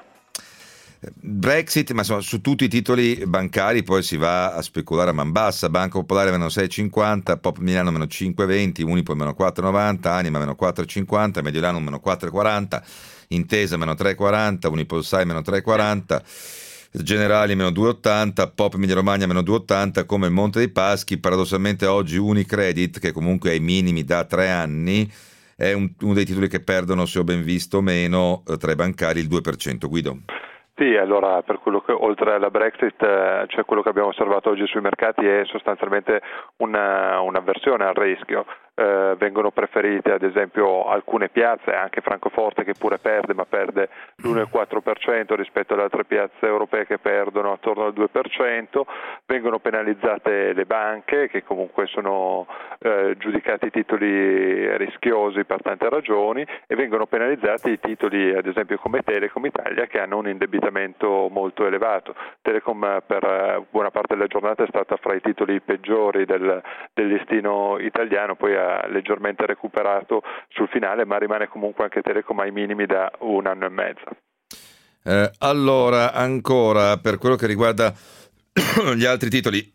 Brexit, ma insomma su tutti i titoli bancari poi si va a speculare a man bassa. Banca Popolare meno sei virgola cinquanta, Pop Milano meno cinque virgola venti, Unipol meno quattro virgola novanta, Anima meno quattro virgola cinquanta, Mediolanum meno quattro virgola quaranta, Intesa meno tre virgola quaranta, Unipol Sai meno tre virgola quaranta, Generali meno due virgola ottanta, Pop Emilia Romagna meno due virgola ottanta, come il Monte dei Paschi. Paradossalmente oggi Unicredit, che comunque è ai minimi da tre anni, è un, uno dei titoli che perdono, se ho ben visto meno, tra i bancari il due per cento. Guido. Sì, allora per quello che oltre alla Brexit, eh, cioè quello che abbiamo osservato oggi sui mercati è sostanzialmente una, un'avversione al rischio. Eh, vengono preferite ad esempio alcune piazze, anche Francoforte che pure perde, ma perde l'uno virgola quattro per cento rispetto alle altre piazze europee che perdono attorno al due per cento. Vengono penalizzate le banche, che comunque sono eh, giudicati titoli rischiosi per tante ragioni, e vengono penalizzati i titoli ad esempio come Telecom Italia, che hanno un indebitamento molto elevato. Telecom per buona parte della giornata è stata fra i titoli peggiori del, del listino italiano, poi ha leggermente recuperato sul finale, ma rimane comunque anche Telecom ai minimi da un anno e mezzo. Eh, allora, ancora per quello che riguarda gli altri titoli,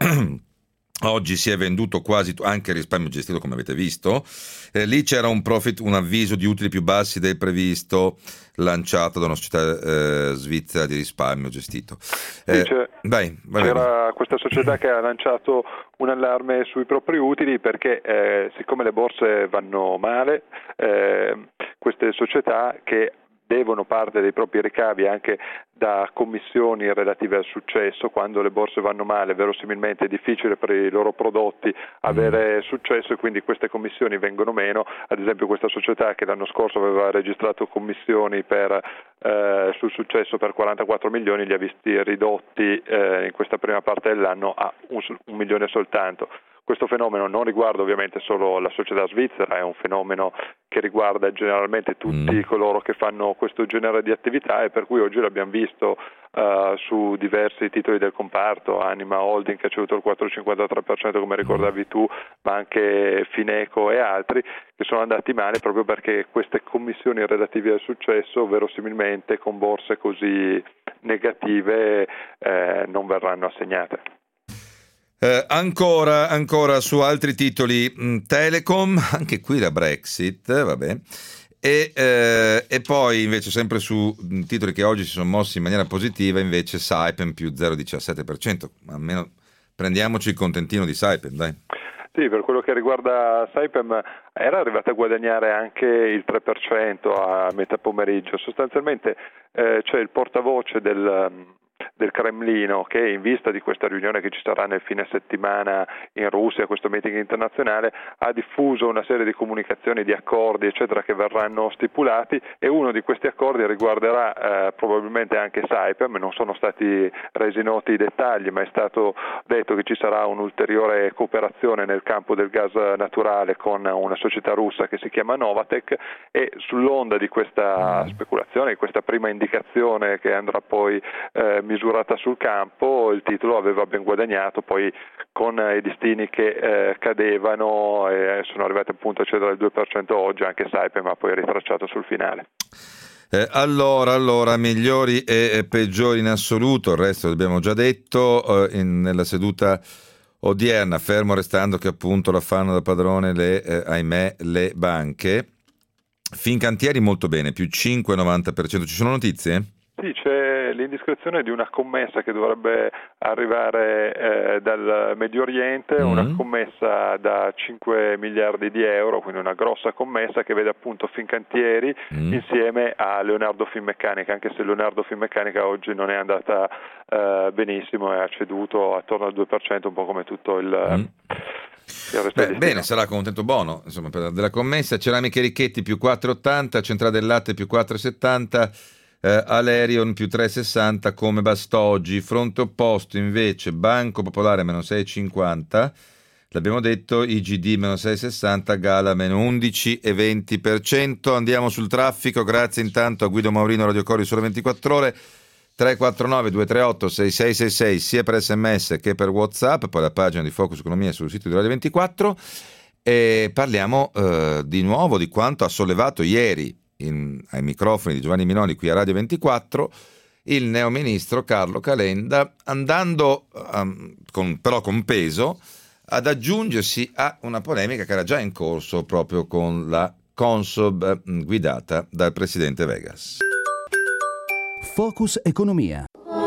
oggi si è venduto quasi anche il risparmio gestito, come avete visto. Eh, lì c'era un profit, un avviso di utili più bassi del previsto, lanciato da una società eh, svizzera di risparmio gestito. Eh, sì, vai, vai, c'era vai. questa società che ha lanciato un allarme sui propri utili perché eh, siccome le borse vanno male, eh, queste società che devono parte dei propri ricavi anche da commissioni relative al successo, quando le borse vanno male verosimilmente è difficile per i loro prodotti avere successo, e quindi queste commissioni vengono meno. Ad esempio questa società che l'anno scorso aveva registrato commissioni per, eh, sul successo per quarantaquattro milioni, li ha visti ridotti eh, in questa prima parte dell'anno a un, un milione soltanto. questo fenomeno non riguarda ovviamente solo la società svizzera, è un fenomeno che riguarda generalmente tutti mm. coloro che fanno questo genere di attività, e per cui oggi l'abbiamo visto uh, su diversi titoli del comparto, Anima Holding che ha ceduto il quattro virgola cinquantatré per cento come ricordavi tu, ma anche Fineco e altri che sono andati male proprio perché queste commissioni relative al successo verosimilmente con borse così negative eh, non verranno assegnate. Eh, ancora, ancora su altri titoli, mh, Telecom, anche qui la Brexit, vabbè, e, eh, e poi invece sempre su mh, titoli che oggi si sono mossi in maniera positiva, invece Saipem più zero virgola diciassette per cento, almeno prendiamoci il contentino di Saipem, dai. Sì, per quello che riguarda Saipem era arrivata a guadagnare anche il tre per cento a metà pomeriggio, sostanzialmente eh, c'è il portavoce del... del Cremlino che in vista di questa riunione che ci sarà nel fine settimana in Russia, questo meeting internazionale, ha diffuso una serie di comunicazioni, di accordi eccetera che verranno stipulati, e uno di questi accordi riguarderà eh, probabilmente anche Saipem. Non sono stati resi noti i dettagli, ma è stato detto che ci sarà un'ulteriore cooperazione nel campo del gas naturale con una società russa che si chiama Novatek, e sull'onda di questa speculazione, di questa prima indicazione che andrà poi eh, misurata sul campo, il titolo aveva ben guadagnato, poi con i listini che eh, cadevano e sono arrivati appunto a cedere il due per cento oggi, anche Saipem ha poi ritracciato sul finale. Eh, allora, allora, migliori e peggiori in assoluto, il resto l'abbiamo già detto eh, in, nella seduta odierna, fermo restando che appunto la fanno da padrone le, eh, ahimè, le banche. Fincantieri molto bene, più cinque virgola novanta per cento. Ci sono notizie? Sì, c'è l'indiscrezione di una commessa che dovrebbe arrivare eh, dal Medio Oriente, mm. una commessa da cinque miliardi di euro, quindi una grossa commessa che vede appunto Fincantieri mm. insieme a Leonardo Finmeccanica, anche se Leonardo Finmeccanica oggi non è andata eh, benissimo e ha ceduto attorno al due per cento, un po' come tutto il... Mm. Beh, bene, sarà contento buono insomma, per della commessa. Ceramiche Ricchetti più quattro virgola ottanta, Centrale del Latte più quattro virgola settanta, eh, Alerion più tre virgola sessanta come Bastoggi. Fronte opposto invece Banco Popolare meno sei virgola cinquanta, l'abbiamo detto, I G D meno sei virgola sessanta, Gala meno undici virgola venti per cento. Andiamo sul traffico, grazie intanto a Guido Maurino, Radio Cori Sole ventiquattro ore. Tre quattro nove due tre otto sei sei sei sei sia per sms che per WhatsApp, poi la pagina di Focus Economia sul sito di Radio ventiquattro, e parliamo eh, di nuovo di quanto ha sollevato ieri in, ai microfoni di Giovanni Minoli qui a Radio ventiquattro il neoministro Carlo Calenda, andando um, con, però con peso ad aggiungersi a una polemica che era già in corso proprio con la Consob eh, guidata dal presidente Vegas. Focus Economia.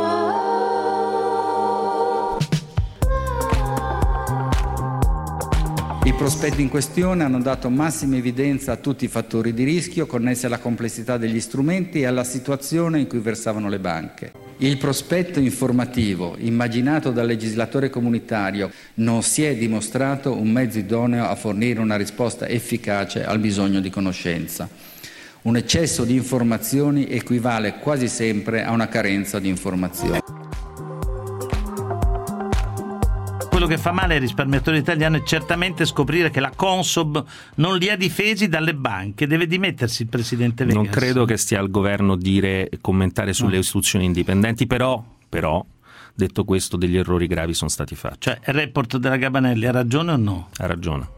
I prospetti in questione hanno dato massima evidenza a tutti i fattori di rischio connessi alla complessità degli strumenti e alla situazione in cui versavano le banche. Il prospetto informativo, immaginato dal legislatore comunitario, non si è dimostrato un mezzo idoneo a fornire una risposta efficace al bisogno di conoscenza. Un eccesso di informazioni equivale quasi sempre a una carenza di informazioni. Quello che fa male ai risparmiatori italiani è certamente scoprire che la Consob non li ha difesi dalle banche. Deve dimettersi il presidente Vegas. Non credo che stia al governo dire e commentare sulle no. istituzioni indipendenti, però, però, detto questo, degli errori gravi sono stati fatti. Cioè, il report della Gabanelli ha ragione o no? Ha ragione.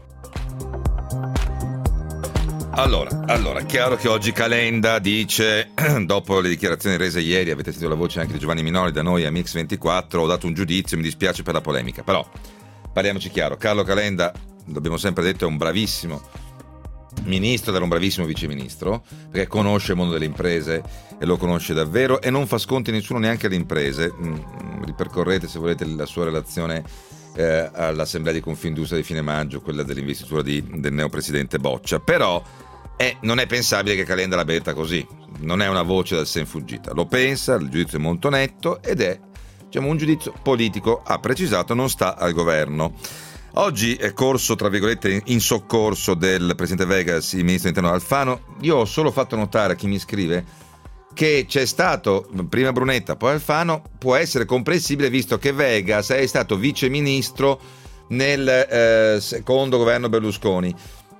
Allora, allora, chiaro che oggi Calenda dice, dopo le dichiarazioni rese ieri, avete sentito la voce anche di Giovanni Minoli da noi a Mix ventiquattro, ho dato un giudizio, mi dispiace per la polemica, però parliamoci chiaro, Carlo Calenda, l'abbiamo sempre detto, è un bravissimo ministro ed è un bravissimo viceministro, perché conosce il mondo delle imprese e lo conosce davvero e non fa sconti a nessuno, neanche alle imprese. Ripercorrete se volete la sua relazione eh, all'Assemblea di Confindustria di fine maggio, quella dell'investitura di, del neopresidente Boccia, però Eh, non è pensabile che Calenda l'abbia detta così, non è una voce dal sen fuggita, lo pensa, il giudizio è molto netto ed è, diciamo, un giudizio politico, ha precisato, non sta al governo. Oggi è corso, tra virgolette, in soccorso del presidente Vegas, il ministro dell'interno Alfano. Io ho solo fatto notare a chi mi scrive che c'è stato prima Brunetta, poi Alfano, può essere comprensibile visto che Vegas è stato vice ministro nel eh, secondo governo Berlusconi,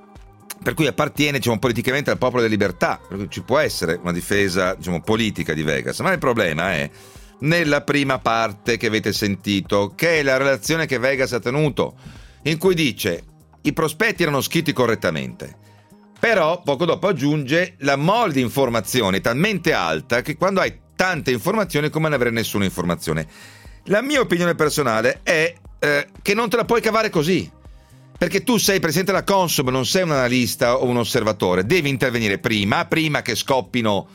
per cui appartiene, diciamo, politicamente al Popolo della Libertà, per cui ci può essere una difesa, diciamo, politica di Vegas, ma il problema è nella prima parte che avete sentito, che è la relazione che Vegas ha tenuto, in cui dice i prospetti erano scritti correttamente, però poco dopo aggiunge la mole di informazioni è talmente alta che quando hai tante informazioni è come non avere nessuna informazione. La mia opinione personale è eh, che non te la puoi cavare così, perché tu sei presidente della Consob, non sei un analista o un osservatore, devi intervenire prima, prima che scoppino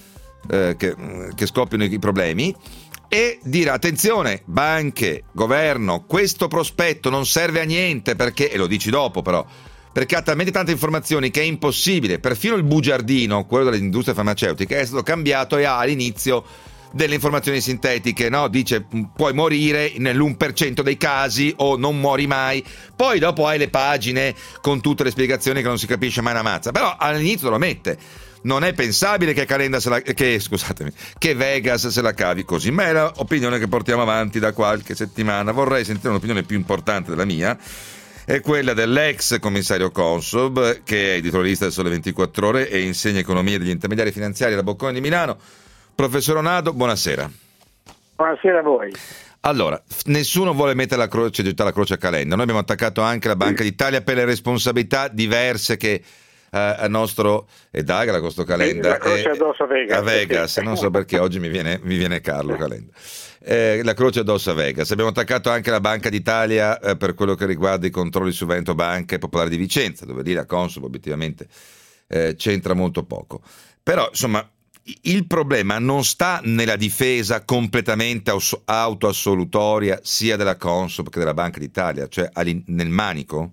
eh, che, che scoppino i problemi, e dire attenzione, banche, governo, questo prospetto non serve a niente perché, e lo dici dopo però, perché ha talmente tante informazioni che è impossibile, perfino il bugiardino, quello delle industrie farmaceutiche, è stato cambiato e ha all'inizio delle informazioni sintetiche, no? Dice puoi morire nell'uno per cento dei casi o non muori mai, poi dopo hai le pagine con tutte le spiegazioni che non si capisce mai una mazza, però all'inizio lo mette. Non è pensabile che Calenda se la, che, scusatemi, che Vegas se la cavi così, ma è l'opinione che portiamo avanti da qualche settimana. Vorrei sentire un'opinione più importante della mia, è quella dell'ex commissario Consob, che è editorialista del Sole ventiquattro Ore e insegna economia degli intermediari finanziari alla Bocconi di Milano. Professor Onado, buonasera. Buonasera a voi. Allora, nessuno vuole mettere la croce, gettare la croce a Calenda. Noi abbiamo attaccato anche la Banca d'Italia per le responsabilità diverse che Uh, a nostro e Dagra questo Calenda la croce addosso a Vegas, a Vegas non so perché oggi mi viene, mi viene Carlo Calenda, eh, la croce addosso a Vegas. Abbiamo attaccato anche la Banca d'Italia eh, per quello che riguarda i controlli su Veneto Banca e Popolare di Vicenza, dove lì la Consob obiettivamente eh, c'entra molto poco, però insomma il problema non sta nella difesa completamente autoassolutoria sia della Consob che della Banca d'Italia, cioè nel manico.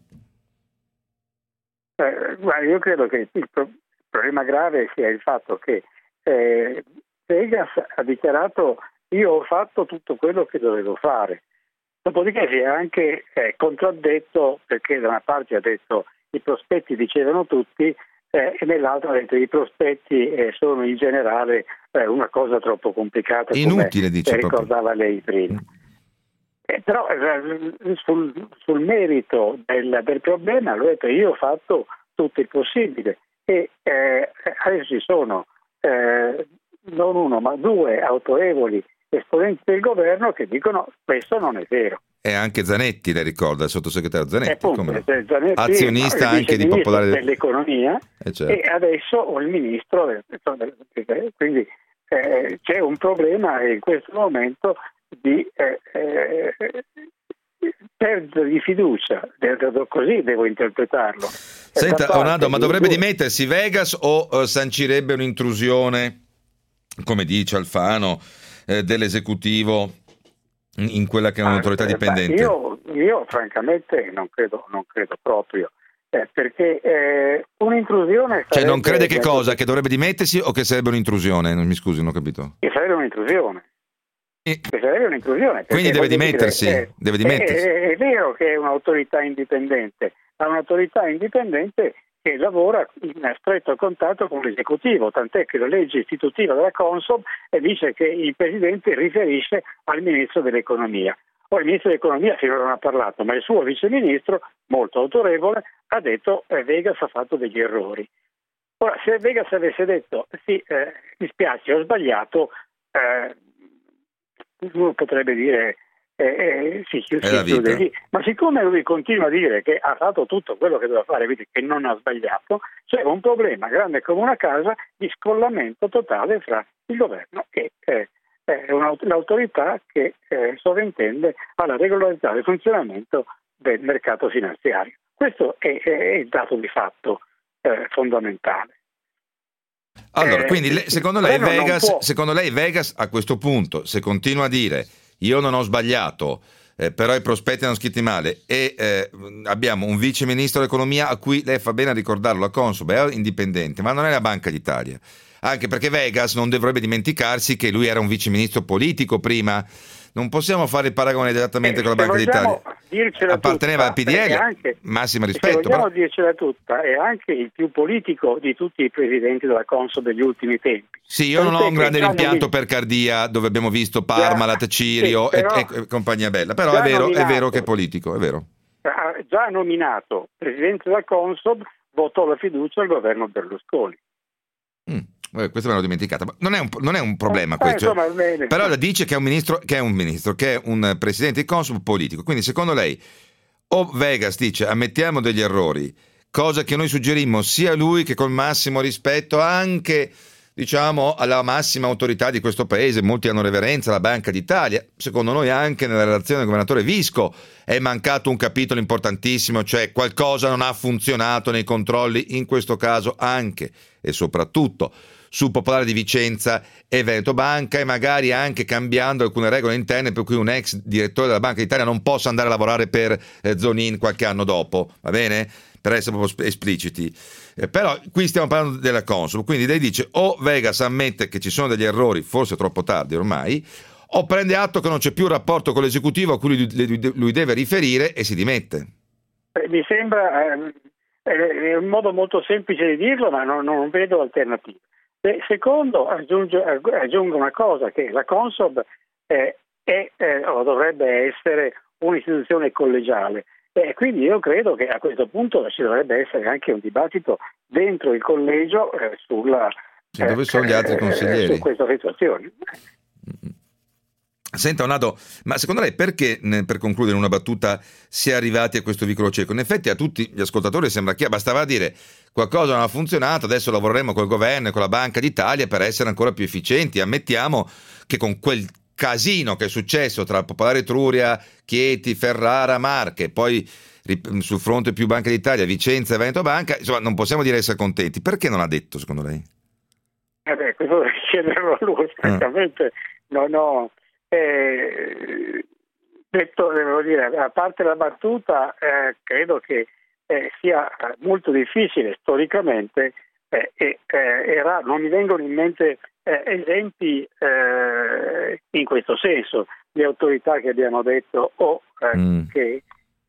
Eh, guarda, io credo che il problema grave sia il fatto che eh, Vegas ha dichiarato io ho fatto tutto quello che dovevo fare, dopodiché si è anche eh, contraddetto, perché da una parte ha detto i prospetti dicevano tutti eh, e nell'altra ha detto i prospetti eh, sono in generale eh, una cosa troppo complicata, inutile, come dice ricordava proprio lei prima. Eh, però eh, sul, sul merito del, del problema l'ho detto, io ho fatto tutto il possibile e eh, adesso ci sono eh, non uno ma due autorevoli esponenti del governo che dicono questo non è vero. E anche Zanetti, le ricorda, il sottosegretario Zanetti, appunto, come Zanetti azionista no, anche di Popolare dell'economia eh, certo. E adesso il ministro, quindi eh, c'è un problema in questo momento di eh, eh, perdita di fiducia, così devo interpretarlo. Senta Onado, ma di dovrebbe due... dimettersi Vegas o uh, sancirebbe un'intrusione, come dice Alfano, eh, dell'esecutivo in, in quella che è un'autorità dipendente? Beh, io, io francamente non credo, non credo proprio, eh, perché eh, un'intrusione cioè non crede che sarebbe... cosa? Che dovrebbe dimettersi o che sarebbe un'intrusione? Non mi scusi, non ho capito. Che sarebbe un'intrusione. Che sarebbe un'intrusione. Quindi deve dimettersi, dire, eh, deve dimettersi. È, è vero che è un'autorità indipendente, ma un'autorità indipendente che lavora in stretto contatto con l'esecutivo, tant'è che la legge istitutiva della Consob dice che il presidente riferisce al ministro dell'economia. Ora il ministro dell'economia finora non ha parlato, ma il suo viceministro, molto autorevole, ha detto che eh, Vegas ha fatto degli errori. Ora, se Vegas avesse detto sì, eh, mi spiace, ho sbagliato, eh, uno potrebbe dire eh, eh, sì, si chiude lì, ma siccome lui continua a dire che ha fatto tutto quello che doveva fare, vedi che non ha sbagliato, c'è un problema grande come una casa di scollamento totale fra il governo e eh, è una, l'autorità che eh, sovrintende alla regolarità del funzionamento del mercato finanziario. Questo è, è il dato di fatto eh, fondamentale. Allora, eh, quindi secondo lei, Vegas, secondo lei Vegas a questo punto, se continua a dire io non ho sbagliato, eh, però i prospetti hanno scritti male e eh, abbiamo un vice ministro dell'economia a cui lei fa bene a ricordarlo, la Consob è indipendente, ma non è la Banca d'Italia, anche perché Vegas non dovrebbe dimenticarsi che lui era un vice ministro politico prima. Non possiamo fare il paragone esattamente eh, con la Banca d'Italia. Apparteneva al P D L, anche, massimo rispetto. Se vogliamo però... dircela tutta, è anche il più politico di tutti i presidenti della Consob degli ultimi tempi. Sì, io non ho un grande rimpianto per Cardia, dove abbiamo visto Parmalat, Cirio sì, però, e, e compagnia bella, però è vero, è vero che è politico, è vero. ha già nominato presidente della Consob, votò la fiducia al governo Berlusconi. Mm. Questo me l'ho dimenticato, ma non è un, non è un problema eh, questo, insomma, bene. Però dice che è un ministro, che è un ministro, che è un presidente di Consob politico, quindi secondo lei o Vegas dice ammettiamo degli errori, cosa che noi suggerimmo sia lui che col massimo rispetto anche, diciamo, alla massima autorità di questo paese, molti hanno reverenza alla Banca d'Italia, secondo noi anche nella relazione del governatore Visco è mancato un capitolo importantissimo, cioè qualcosa non ha funzionato nei controlli, in questo caso anche e soprattutto su Popolare di Vicenza e Veneto Banca, e magari anche cambiando alcune regole interne per cui un ex direttore della Banca d'Italia non possa andare a lavorare per eh, Zonin qualche anno dopo, va bene? Per essere proprio espliciti. Eh, però qui stiamo parlando della Consob, quindi lei dice o Vegas ammette che ci sono degli errori, forse troppo tardi ormai, o prende atto che non c'è più rapporto con l'esecutivo a cui lui, lui deve riferire e si dimette. Eh, mi sembra eh, è un modo molto semplice di dirlo, ma non, non vedo alternative. E secondo, aggiungo, aggiungo una cosa, che la Consob eh, è eh, o dovrebbe essere un'istituzione collegiale, e quindi io credo che a questo punto ci dovrebbe essere anche un dibattito dentro il collegio eh, sulla sì, dove sono gli altri consiglieri eh, su questa situazione. Senta Onado, ma secondo lei perché, per concludere una battuta, si è arrivati a questo vicolo cieco? In effetti a tutti gli ascoltatori sembra che bastava dire qualcosa non ha funzionato, adesso lavoreremo col governo e con la Banca d'Italia per essere ancora più efficienti. Ammettiamo che con quel casino che è successo tra Popolare Etruria, Chieti, Ferrara, Marche, poi sul fronte più Banca d'Italia, Vicenza e Veneto Banca, insomma non possiamo dire essere contenti. Perché non ha detto, secondo lei? Eh beh, questo deve chiederlo a lui, francamente ah. non ho... Eh, detto, devo dire, a parte la battuta, eh, credo che eh, sia molto difficile storicamente eh, e eh, era, non mi vengono in mente eh, esempi eh, in questo senso di autorità che abbiamo detto o eh, mm. che,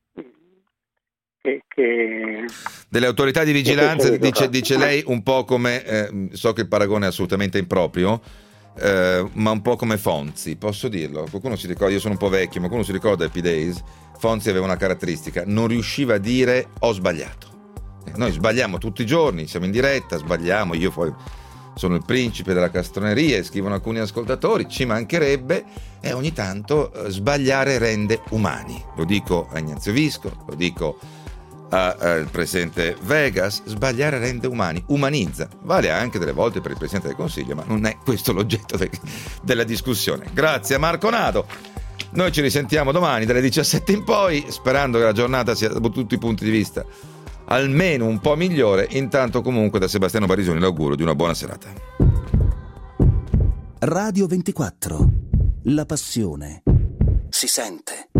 che, che delle autorità di vigilanza, dice, dice lei, un po' come eh, so che il paragone è assolutamente improprio, Uh, ma un po' come Fonzi, posso dirlo? Qualcuno si ricorda, io sono un po' vecchio, ma qualcuno si ricorda Happy Days? Fonzi aveva una caratteristica, non riusciva a dire ho sbagliato. Eh, noi sbagliamo tutti i giorni, siamo in diretta, sbagliamo, io poi sono il principe della castroneria e scrivono alcuni ascoltatori, ci mancherebbe, e ogni tanto uh, sbagliare rende umani. Lo dico a Ignazio Visco, lo dico al presidente Vegas, sbagliare rende umani, umanizza, vale anche delle volte per il presidente del Consiglio, ma non è questo l'oggetto de- della discussione. Grazie a Marco Nado, noi ci risentiamo domani dalle diciassette in poi, sperando che la giornata sia da tutti i punti di vista almeno un po' migliore. Intanto comunque da Sebastiano Barisoni l'augurio di una buona serata. Radio ventiquattro, la passione si sente.